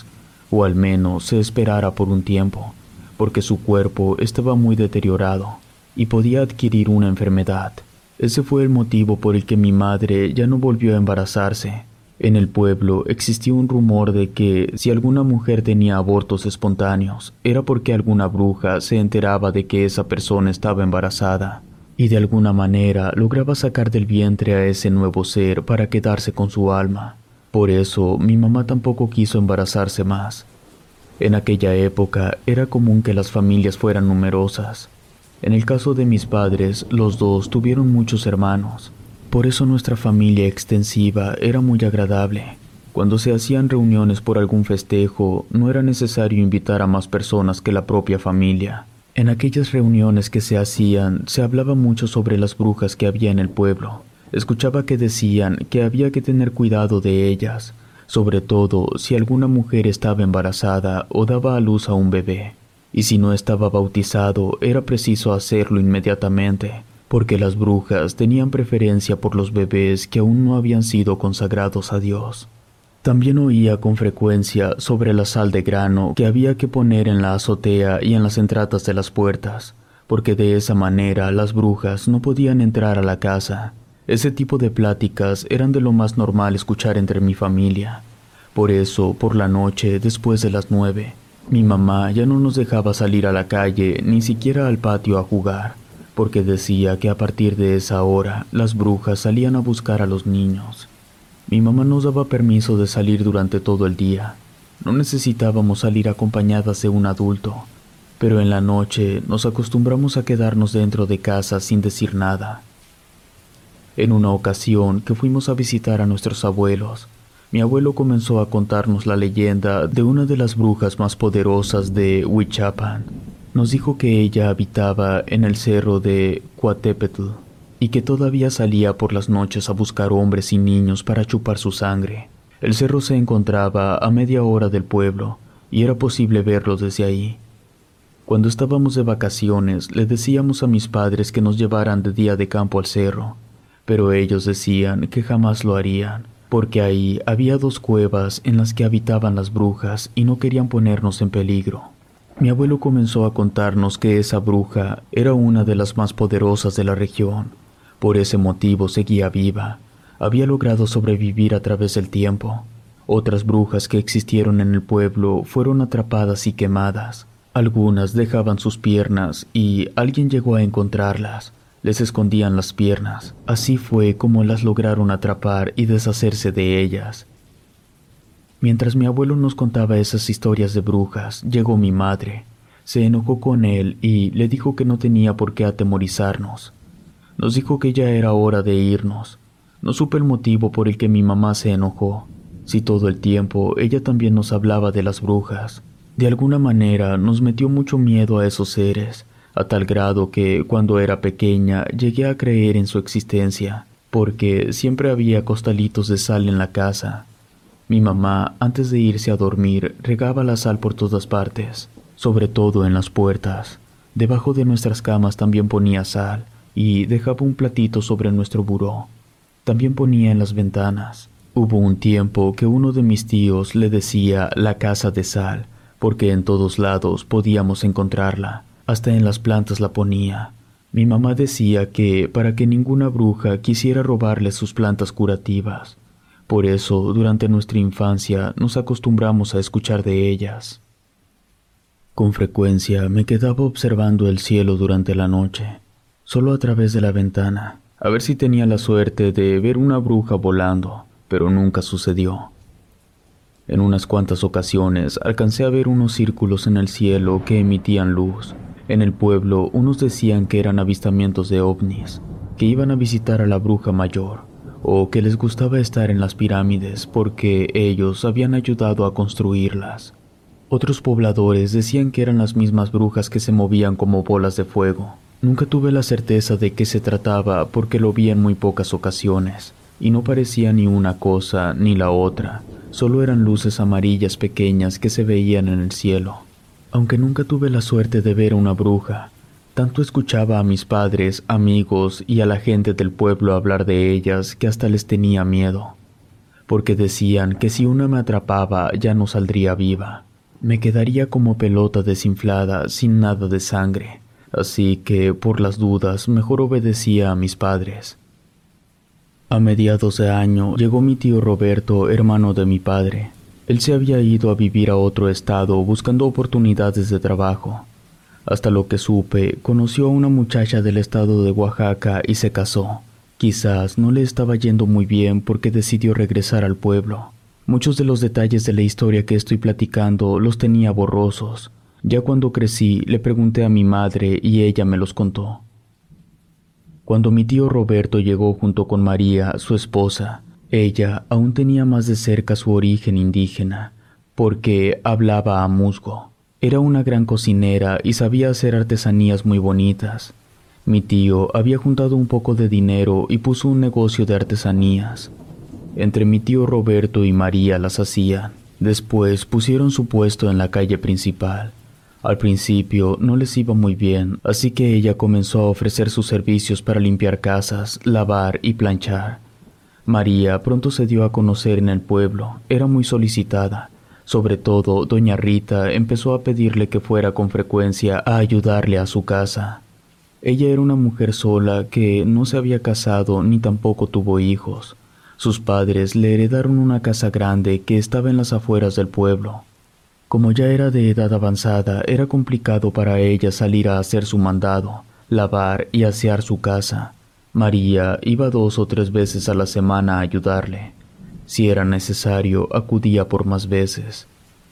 o al menos se esperara por un tiempo, porque su cuerpo estaba muy deteriorado y podía adquirir una enfermedad. Ese fue el motivo por el que mi madre ya no volvió a embarazarse. En el pueblo existía un rumor de que si alguna mujer tenía abortos espontáneos, era porque alguna bruja se enteraba de que esa persona estaba embarazada y de alguna manera lograba sacar del vientre a ese nuevo ser para quedarse con su alma. Por eso mi mamá tampoco quiso embarazarse más. En aquella época era común que las familias fueran numerosas. En el caso de mis padres, los dos tuvieron muchos hermanos. Por eso nuestra familia extensiva era muy agradable. Cuando se hacían reuniones por algún festejo, no era necesario invitar a más personas que la propia familia. En aquellas reuniones que se hacían, se hablaba mucho sobre las brujas que había en el pueblo. Escuchaba que decían que había que tener cuidado de ellas, sobre todo si alguna mujer estaba embarazada o daba a luz a un bebé. Y si no estaba bautizado, era preciso hacerlo inmediatamente, porque las brujas tenían preferencia por los bebés que aún no habían sido consagrados a Dios. También oía con frecuencia sobre la sal de grano que había que poner en la azotea y en las entradas de las puertas, porque de esa manera las brujas no podían entrar a la casa. Ese tipo de pláticas eran de lo más normal escuchar entre mi familia. Por eso, por la noche, después de las nueve, mi mamá ya no nos dejaba salir a la calle ni siquiera al patio a jugar, porque decía que a partir de esa hora las brujas salían a buscar a los niños. Mi mamá nos daba permiso de salir durante todo el día. No necesitábamos salir acompañadas de un adulto, pero en la noche nos acostumbramos a quedarnos dentro de casa sin decir nada. En una ocasión que fuimos a visitar a nuestros abuelos, mi abuelo comenzó a contarnos la leyenda de una de las brujas más poderosas de Huichapan. Nos dijo que ella habitaba en el cerro de Coatepetl y que todavía salía por las noches a buscar hombres y niños para chupar su sangre. El cerro se encontraba a media hora del pueblo y era posible verlo desde ahí. Cuando estábamos de vacaciones, le decíamos a mis padres que nos llevaran de día de campo al cerro, pero ellos decían que jamás lo harían, porque ahí había dos cuevas en las que habitaban las brujas y no querían ponernos en peligro. Mi abuelo comenzó a contarnos que esa bruja era una de las más poderosas de la región. Por ese motivo seguía viva. Había logrado sobrevivir a través del tiempo. Otras brujas que existieron en el pueblo fueron atrapadas y quemadas. Algunas dejaban sus piernas y alguien llegó a encontrarlas. Les escondían las piernas. Así fue como las lograron atrapar y deshacerse de ellas. Mientras mi abuelo nos contaba esas historias de brujas, llegó mi madre. Se enojó con él y le dijo que no tenía por qué atemorizarnos. Nos dijo que ya era hora de irnos. No supe el motivo por el que mi mamá se enojó. Si todo el tiempo ella también nos hablaba de las brujas. De alguna manera nos metió mucho miedo a esos seres, a tal grado que cuando era pequeña llegué a creer en su existencia, porque siempre había costalitos de sal en la casa. Mi mamá, antes de irse a dormir, regaba la sal por todas partes, sobre todo en las puertas. Debajo de nuestras camas también ponía sal, y dejaba un platito sobre nuestro buró. También ponía en las ventanas. Hubo un tiempo que uno de mis tíos le decía la casa de sal, porque en todos lados podíamos encontrarla, hasta en las plantas la ponía. Mi mamá decía que para que ninguna bruja quisiera robarle sus plantas curativas. Por eso, durante nuestra infancia, nos acostumbramos a escuchar de ellas. Con frecuencia me quedaba observando el cielo durante la noche, solo a través de la ventana, a ver si tenía la suerte de ver una bruja volando, pero nunca sucedió. En unas cuantas ocasiones alcancé a ver unos círculos en el cielo que emitían luz. En el pueblo unos decían que eran avistamientos de ovnis, que iban a visitar a la bruja mayor, o que les gustaba estar en las pirámides porque ellos habían ayudado a construirlas. Otros pobladores decían que eran las mismas brujas que se movían como bolas de fuego. Nunca tuve la certeza de qué se trataba porque lo vi en muy pocas ocasiones, y no parecía ni una cosa ni la otra, solo eran luces amarillas pequeñas que se veían en el cielo. Aunque nunca tuve la suerte de ver a una bruja, tanto escuchaba a mis padres, amigos y a la gente del pueblo hablar de ellas que hasta les tenía miedo, porque decían que si una me atrapaba ya no saldría viva. Me quedaría como pelota desinflada sin nada de sangre, así que por las dudas mejor obedecía a mis padres. A mediados de año llegó mi tío Roberto, hermano de mi padre. Él se había ido a vivir a otro estado buscando oportunidades de trabajo. Hasta lo que supe, conoció a una muchacha del estado de Oaxaca y se casó. Quizás no le estaba yendo muy bien porque decidió regresar al pueblo. Muchos de los detalles de la historia que estoy platicando los tenía borrosos. Ya cuando crecí, le pregunté a mi madre y ella me los contó. Cuando mi tío Roberto llegó junto con María, su esposa, ella aún tenía más de cerca su origen indígena, porque hablaba amuzgo. Era una gran cocinera y sabía hacer artesanías muy bonitas. Mi tío había juntado un poco de dinero y puso un negocio de artesanías. Entre mi tío Roberto y María las hacían. Después pusieron su puesto en la calle principal. Al principio no les iba muy bien, así que ella comenzó a ofrecer sus servicios para limpiar casas, lavar y planchar. María pronto se dio a conocer en el pueblo, era muy solicitada. Sobre todo, doña Rita empezó a pedirle que fuera con frecuencia a ayudarle a su casa. Ella era una mujer sola que no se había casado ni tampoco tuvo hijos. Sus padres le heredaron una casa grande que estaba en las afueras del pueblo. Como ya era de edad avanzada, era complicado para ella salir a hacer su mandado, lavar y asear su casa. María iba dos o tres veces a la semana a ayudarle. Si era necesario, acudía por más veces.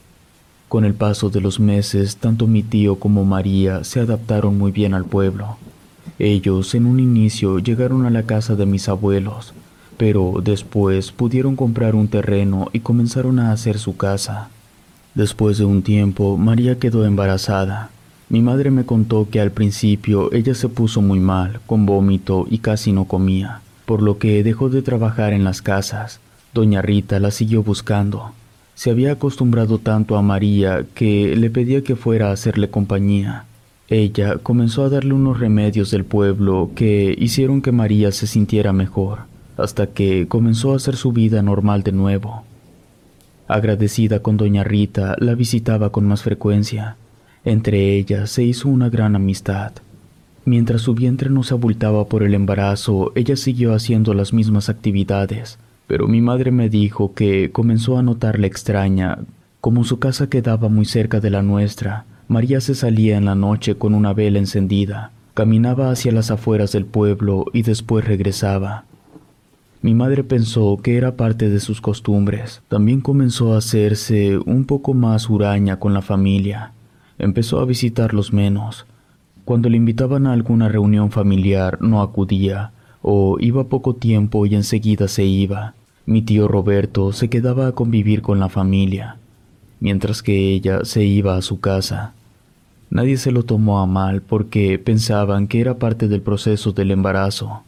Con el paso de los meses, tanto mi tío como María se adaptaron muy bien al pueblo. Ellos en un inicio llegaron a la casa de mis abuelos, pero después pudieron comprar un terreno y comenzaron a hacer su casa. Después de un tiempo, María quedó embarazada. Mi madre me contó que al principio ella se puso muy mal, con vómito y casi no comía, por lo que dejó de trabajar en las casas. Doña Rita la siguió buscando. Se había acostumbrado tanto a María que le pedía que fuera a hacerle compañía. Ella comenzó a darle unos remedios del pueblo que hicieron que María se sintiera mejor, hasta que comenzó a hacer su vida normal de nuevo. Agradecida con doña Rita, la visitaba con más frecuencia. Entre ellas se hizo una gran amistad. Mientras su vientre no se abultaba por el embarazo, ella siguió haciendo las mismas actividades, pero mi madre me dijo que comenzó a notarla extraña. Como su casa quedaba muy cerca de la nuestra, María se salía en la noche con una vela encendida, caminaba hacia las afueras del pueblo y después regresaba. Mi madre pensó que era parte de sus costumbres. También comenzó a hacerse un poco más huraña con la familia. Empezó a visitarlos menos. Cuando le invitaban a alguna reunión familiar, no acudía, o iba poco tiempo y enseguida se iba. Mi tío Roberto se quedaba a convivir con la familia, mientras que ella se iba a su casa. Nadie se lo tomó a mal porque pensaban que era parte del proceso del embarazo.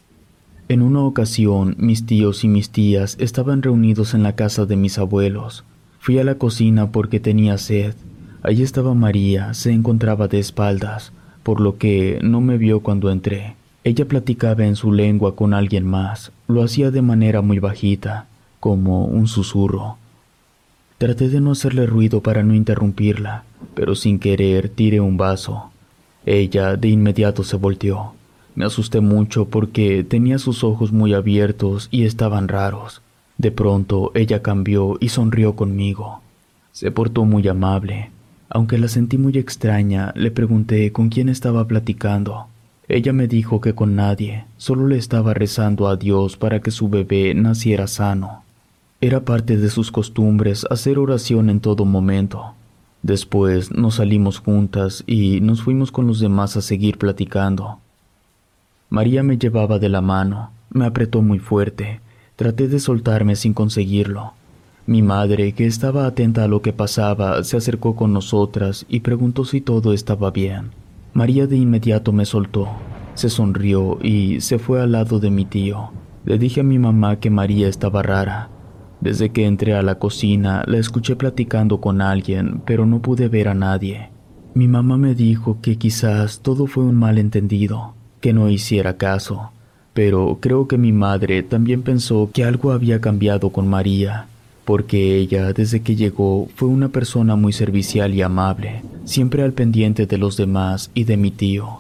En una ocasión, mis tíos y mis tías estaban reunidos en la casa de mis abuelos. Fui a la cocina porque tenía sed. Allí estaba María, se encontraba de espaldas, por lo que no me vio cuando entré. Ella platicaba en su lengua con alguien más. Lo hacía de manera muy bajita, como un susurro. Traté de no hacerle ruido para no interrumpirla, pero sin querer tiré un vaso. Ella de inmediato se volteó. Me asusté mucho porque tenía sus ojos muy abiertos y estaban raros. De pronto ella cambió y sonrió conmigo. Se portó muy amable. Aunque la sentí muy extraña, le pregunté con quién estaba platicando. Ella me dijo que con nadie, solo le estaba rezando a Dios para que su bebé naciera sano. Era parte de sus costumbres hacer oración en todo momento. Después nos salimos juntas y nos fuimos con los demás a seguir platicando. María me llevaba de la mano, me apretó muy fuerte. Traté de soltarme sin conseguirlo. Mi madre, que estaba atenta a lo que pasaba, se acercó con nosotras y preguntó si todo estaba bien. María de inmediato me soltó, se sonrió y se fue al lado de mi tío. Le dije a mi mamá que María estaba rara. Desde que entré a la cocina, la escuché platicando con alguien, pero no pude ver a nadie. Mi mamá me dijo que quizás todo fue un malentendido, que no hiciera caso, pero creo que mi madre también pensó que algo había cambiado con María. porque ella, desde que llegó, fue una persona muy servicial y amable, siempre al pendiente de los demás y de mi tío.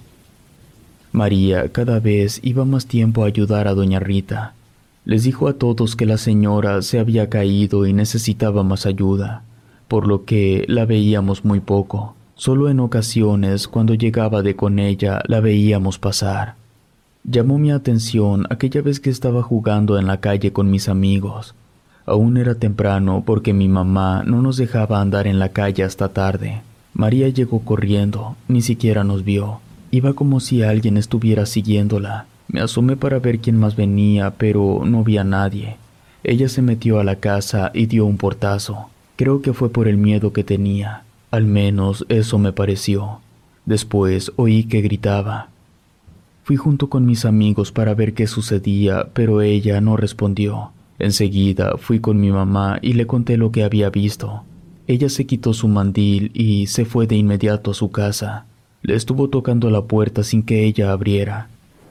María cada vez iba más tiempo a ayudar a doña Rita. Les dijo a todos que la señora se había caído y necesitaba más ayuda, por lo que la veíamos muy poco. Solo en ocasiones, cuando llegaba de con ella, la veíamos pasar. Llamó mi atención aquella vez que estaba jugando en la calle con mis amigos. Aún era temprano porque mi mamá no nos dejaba andar en la calle hasta tarde. María llegó corriendo, ni siquiera nos vio. Iba como si alguien estuviera siguiéndola. Me asomé para ver quién más venía, pero no vi a nadie. Ella se metió a la casa y dio un portazo. Creo que fue por el miedo que tenía. Al menos eso me pareció. Después oí que gritaba. Fui junto con mis amigos para ver qué sucedía, pero ella no respondió. Enseguida fui con mi mamá y le conté lo que había visto. Ella se quitó su mandil y se fue de inmediato a su casa. Le estuvo tocando la puerta sin que ella abriera.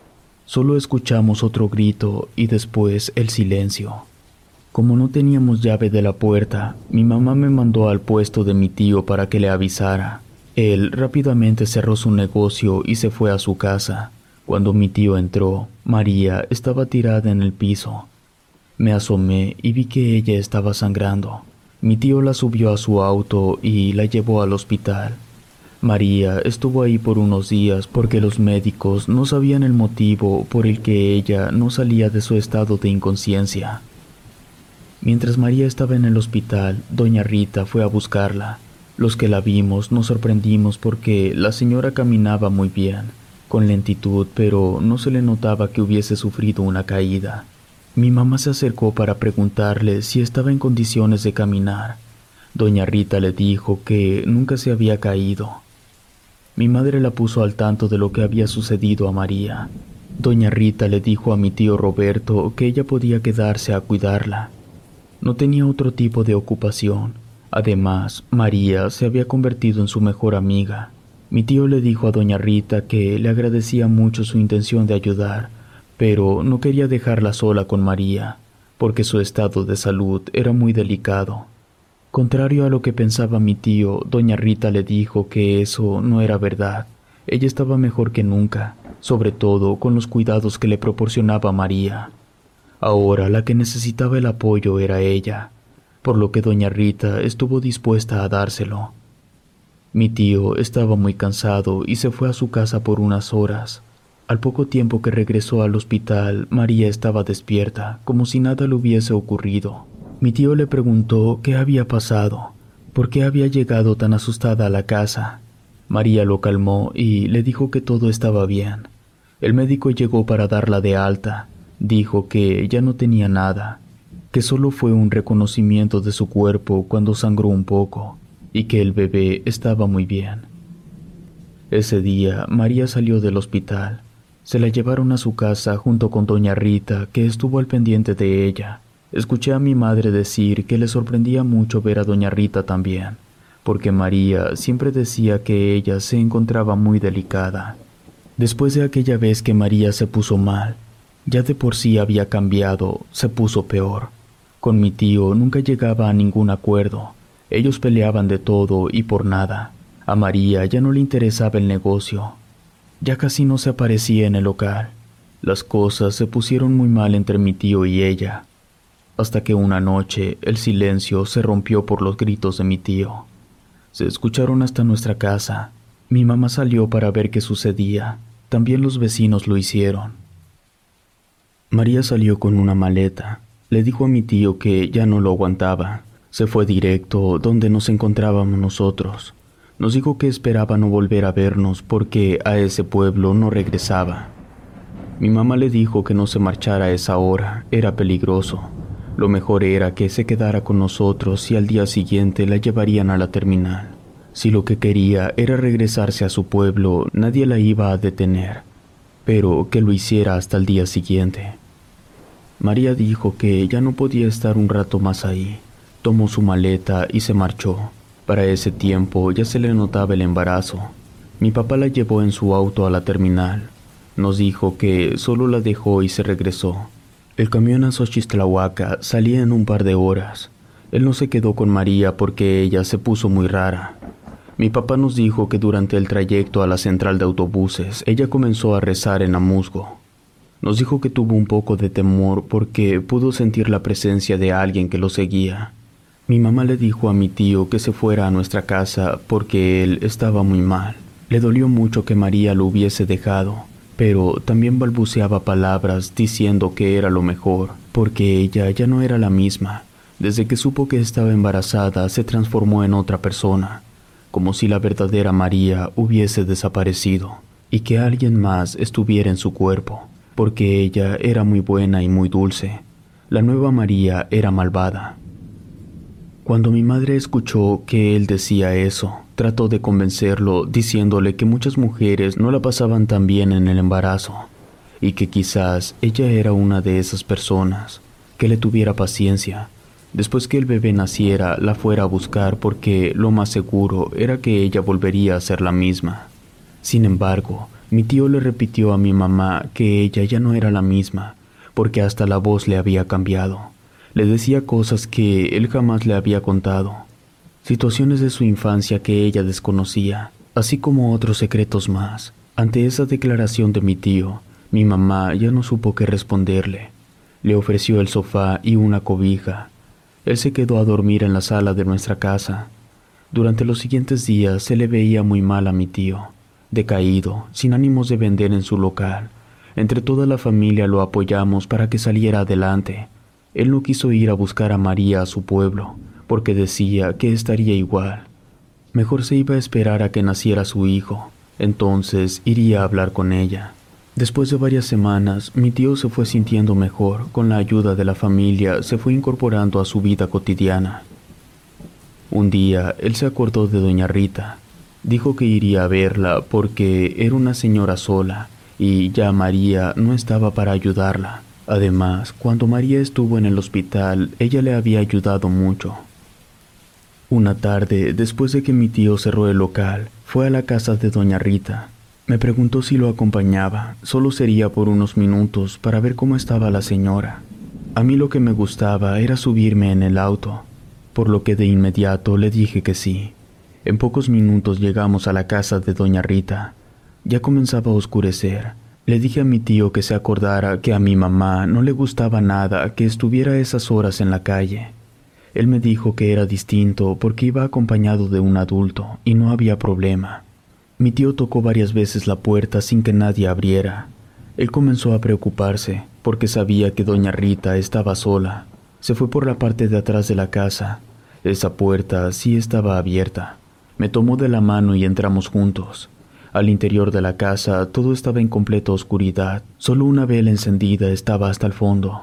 Solo escuchamos otro grito y después el silencio. Como no teníamos llave de la puerta, mi mamá me mandó al puesto de mi tío para que le avisara. Él rápidamente cerró su negocio y se fue a su casa. Cuando mi tío entró, María estaba tirada en el piso. Me asomé y vi que ella estaba sangrando. Mi tío la subió a su auto y la llevó al hospital. María estuvo ahí por unos días porque los médicos no sabían el motivo por el que ella no salía de su estado de inconsciencia. Mientras María estaba en el hospital, doña Rita fue a buscarla. Los que la vimos nos sorprendimos porque la señora caminaba muy bien, con lentitud, pero no se le notaba que hubiese sufrido una caída. Mi mamá se acercó para preguntarle si estaba en condiciones de caminar. Doña Rita le dijo que nunca se había caído. Mi madre la puso al tanto de lo que había sucedido a María. Doña Rita le dijo a mi tío Roberto que ella podía quedarse a cuidarla. No tenía otro tipo de ocupación. Además, María se había convertido en su mejor amiga. Mi tío le dijo a doña Rita que le agradecía mucho su intención de ayudar, pero no quería dejarla sola con María, porque su estado de salud era muy delicado. Contrario a lo que pensaba mi tío, doña Rita le dijo que eso no era verdad. Ella estaba mejor que nunca, sobre todo con los cuidados que le proporcionaba María. Ahora la que necesitaba el apoyo era ella, por lo que doña Rita estuvo dispuesta a dárselo. Mi tío estaba muy cansado y se fue a su casa por unas horas. Al poco tiempo que regresó al hospital, María estaba despierta, como si nada le hubiese ocurrido. Mi tío le preguntó qué había pasado, por qué había llegado tan asustada a la casa. María lo calmó y le dijo que todo estaba bien. El médico llegó para darla de alta. Dijo que ya no tenía nada, que solo fue un reconocimiento de su cuerpo cuando sangró un poco y que el bebé estaba muy bien. Ese día, María salió del hospital. Se la llevaron a su casa junto con doña Rita, que estuvo al pendiente de ella. Escuché a mi madre decir que le sorprendía mucho ver a doña Rita también, porque María siempre decía que ella se encontraba muy delicada. Después de aquella vez que María se puso mal, ya de por sí había cambiado, se puso peor. Con mi tío nunca llegaba a ningún acuerdo. Ellos peleaban de todo y por nada. A María ya no le interesaba el negocio. Ya casi no se aparecía en el local. Las cosas se pusieron muy mal entre mi tío y ella, hasta que una noche el silencio se rompió por los gritos de mi tío. Se escucharon hasta nuestra casa. Mi mamá salió para ver qué sucedía. También los vecinos lo hicieron. María salió con una maleta. Le dijo a mi tío que ya no lo aguantaba. Se fue directo donde nos encontrábamos nosotros. Nos dijo que esperaba no volver a vernos porque a ese pueblo no regresaba. Mi mamá le dijo que no se marchara a esa hora, era peligroso. Lo mejor era que se quedara con nosotros y al día siguiente la llevarían a la terminal. Si lo que quería era regresarse a su pueblo, nadie la iba a detener, pero que lo hiciera hasta el día siguiente. María dijo que ya no podía estar un rato más ahí. Tomó su maleta y se marchó. Para ese tiempo ya se le notaba el embarazo. Mi papá la llevó en su auto a la terminal. Nos dijo que solo la dejó y se regresó. El camión a Xochitlahuaca salía en un par de horas. Él no se quedó con María porque ella se puso muy rara. Mi papá nos dijo que durante el trayecto a la central de autobuses, ella comenzó a rezar en amusgo. Nos dijo que tuvo un poco de temor porque pudo sentir la presencia de alguien que lo seguía. Mi mamá le dijo a mi tío que se fuera a nuestra casa porque él estaba muy mal. Le dolió mucho que María lo hubiese dejado, pero también balbuceaba palabras diciendo que era lo mejor, porque ella ya no era la misma. Desde que supo que estaba embarazada, se transformó en otra persona, como si la verdadera María hubiese desaparecido y que alguien más estuviera en su cuerpo, porque ella era muy buena y muy dulce. La nueva María era malvada. Cuando mi madre escuchó que él decía eso, trató de convencerlo diciéndole que muchas mujeres no la pasaban tan bien en el embarazo y que quizás ella era una de esas personas, que le tuviera paciencia. Después que el bebé naciera, la fuera a buscar porque lo más seguro era que ella volvería a ser la misma. Sin embargo, mi tío le repitió a mi mamá que ella ya no era la misma, porque hasta la voz le había cambiado. Le decía cosas que él jamás le había contado, situaciones de su infancia que ella desconocía, así como otros secretos más. Ante esa declaración de mi tío, mi mamá ya no supo qué responderle. Le ofreció el sofá y una cobija. Él se quedó a dormir en la sala de nuestra casa. Durante los siguientes días se le veía muy mal a mi tío, decaído, sin ánimos de vender en su local. Entre toda la familia lo apoyamos para que saliera adelante. Él no quiso ir a buscar a María a su pueblo, porque decía que estaría igual. Mejor se iba a esperar a que naciera su hijo, entonces iría a hablar con ella. Después de varias semanas, mi tío se fue sintiendo mejor. Con la ayuda de la familia, se fue incorporando a su vida cotidiana. Un día, él se acordó de doña Rita. Dijo que iría a verla porque era una señora sola y ya María no estaba para ayudarla. Además, cuando María estuvo en el hospital, ella le había ayudado mucho. Una tarde, después de que mi tío cerró el local, fue a la casa de doña Rita. Me preguntó si lo acompañaba. Solo sería por unos minutos para ver cómo estaba la señora. A mí lo que me gustaba era subirme en el auto, por lo que de inmediato le dije que sí. En pocos minutos llegamos a la casa de doña Rita. Ya comenzaba a oscurecer. Le dije a mi tío que se acordara que a mi mamá no le gustaba nada que estuviera a esas horas en la calle. Él me dijo que era distinto porque iba acompañado de un adulto y no había problema. Mi tío tocó varias veces la puerta sin que nadie abriera. Él comenzó a preocuparse porque sabía que doña Rita estaba sola. Se fue por la parte de atrás de la casa. Esa puerta sí estaba abierta. Me tomó de la mano y entramos juntos. Al interior de la casa todo estaba en completa oscuridad. Solo una vela encendida estaba hasta el fondo.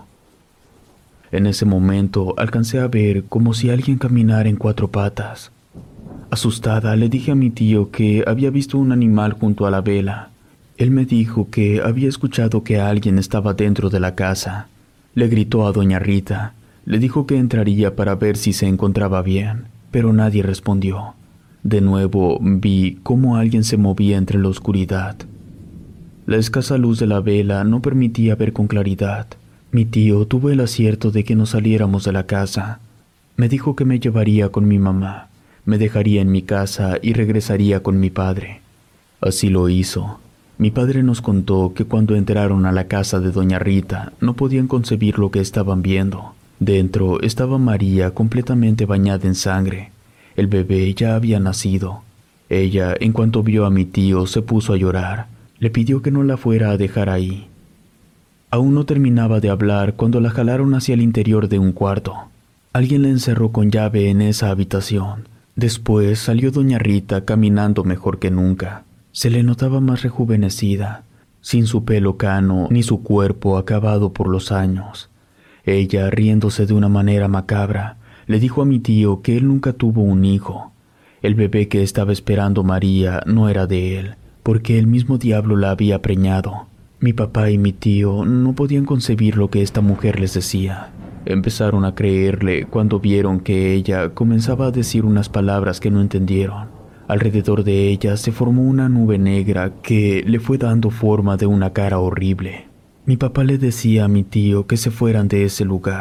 En ese momento alcancé a ver como si alguien caminara en cuatro patas. Asustada, le dije a mi tío que había visto un animal junto a la vela. Él me dijo que había escuchado que alguien estaba dentro de la casa. Le gritó a doña Rita. Le dijo que entraría para ver si se encontraba bien, pero nadie respondió. De nuevo vi cómo alguien se movía entre la oscuridad. La escasa luz de la vela no permitía ver con claridad. Mi tío tuvo el acierto de que nos saliéramos de la casa. Me dijo que me llevaría con mi mamá. Me dejaría en mi casa y regresaría con mi padre. Así lo hizo. Mi padre nos contó que cuando entraron a la casa de doña Rita no podían concebir lo que estaban viendo. Dentro estaba María completamente bañada en sangre. El bebé ya había nacido. Ella, en cuanto vio a mi tío, se puso a llorar. Le pidió que no la fuera a dejar ahí. Aún no terminaba de hablar cuando la jalaron hacia el interior de un cuarto. Alguien la encerró con llave en esa habitación. Después salió doña Rita caminando mejor que nunca. Se le notaba más rejuvenecida, sin su pelo cano ni su cuerpo acabado por los años. Ella, riéndose de una manera macabra, le dijo a mi tío que él nunca tuvo un hijo. El bebé que estaba esperando María no era de él, porque el mismo diablo la había preñado. Mi papá y mi tío no podían concebir lo que esta mujer les decía. Empezaron a creerle cuando vieron que ella comenzaba a decir unas palabras que no entendieron. Alrededor de ella se formó una nube negra que le fue dando forma de una cara horrible. Mi papá le decía a mi tío que se fueran de ese lugar,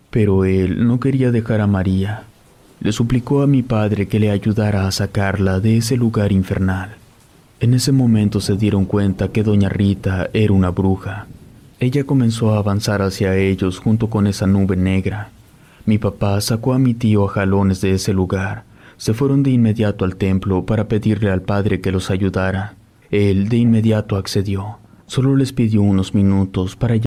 Pero él no quería dejar a María. Le suplicó a mi padre que le ayudara a sacarla de ese lugar infernal. En ese momento se dieron cuenta que doña Rita era una bruja. Ella comenzó a avanzar hacia ellos junto con esa nube negra. Mi papá sacó a mi tío a jalones de ese lugar. Se fueron de inmediato al templo para pedirle al padre que los ayudara. Él de inmediato accedió. Solo les pidió unos minutos para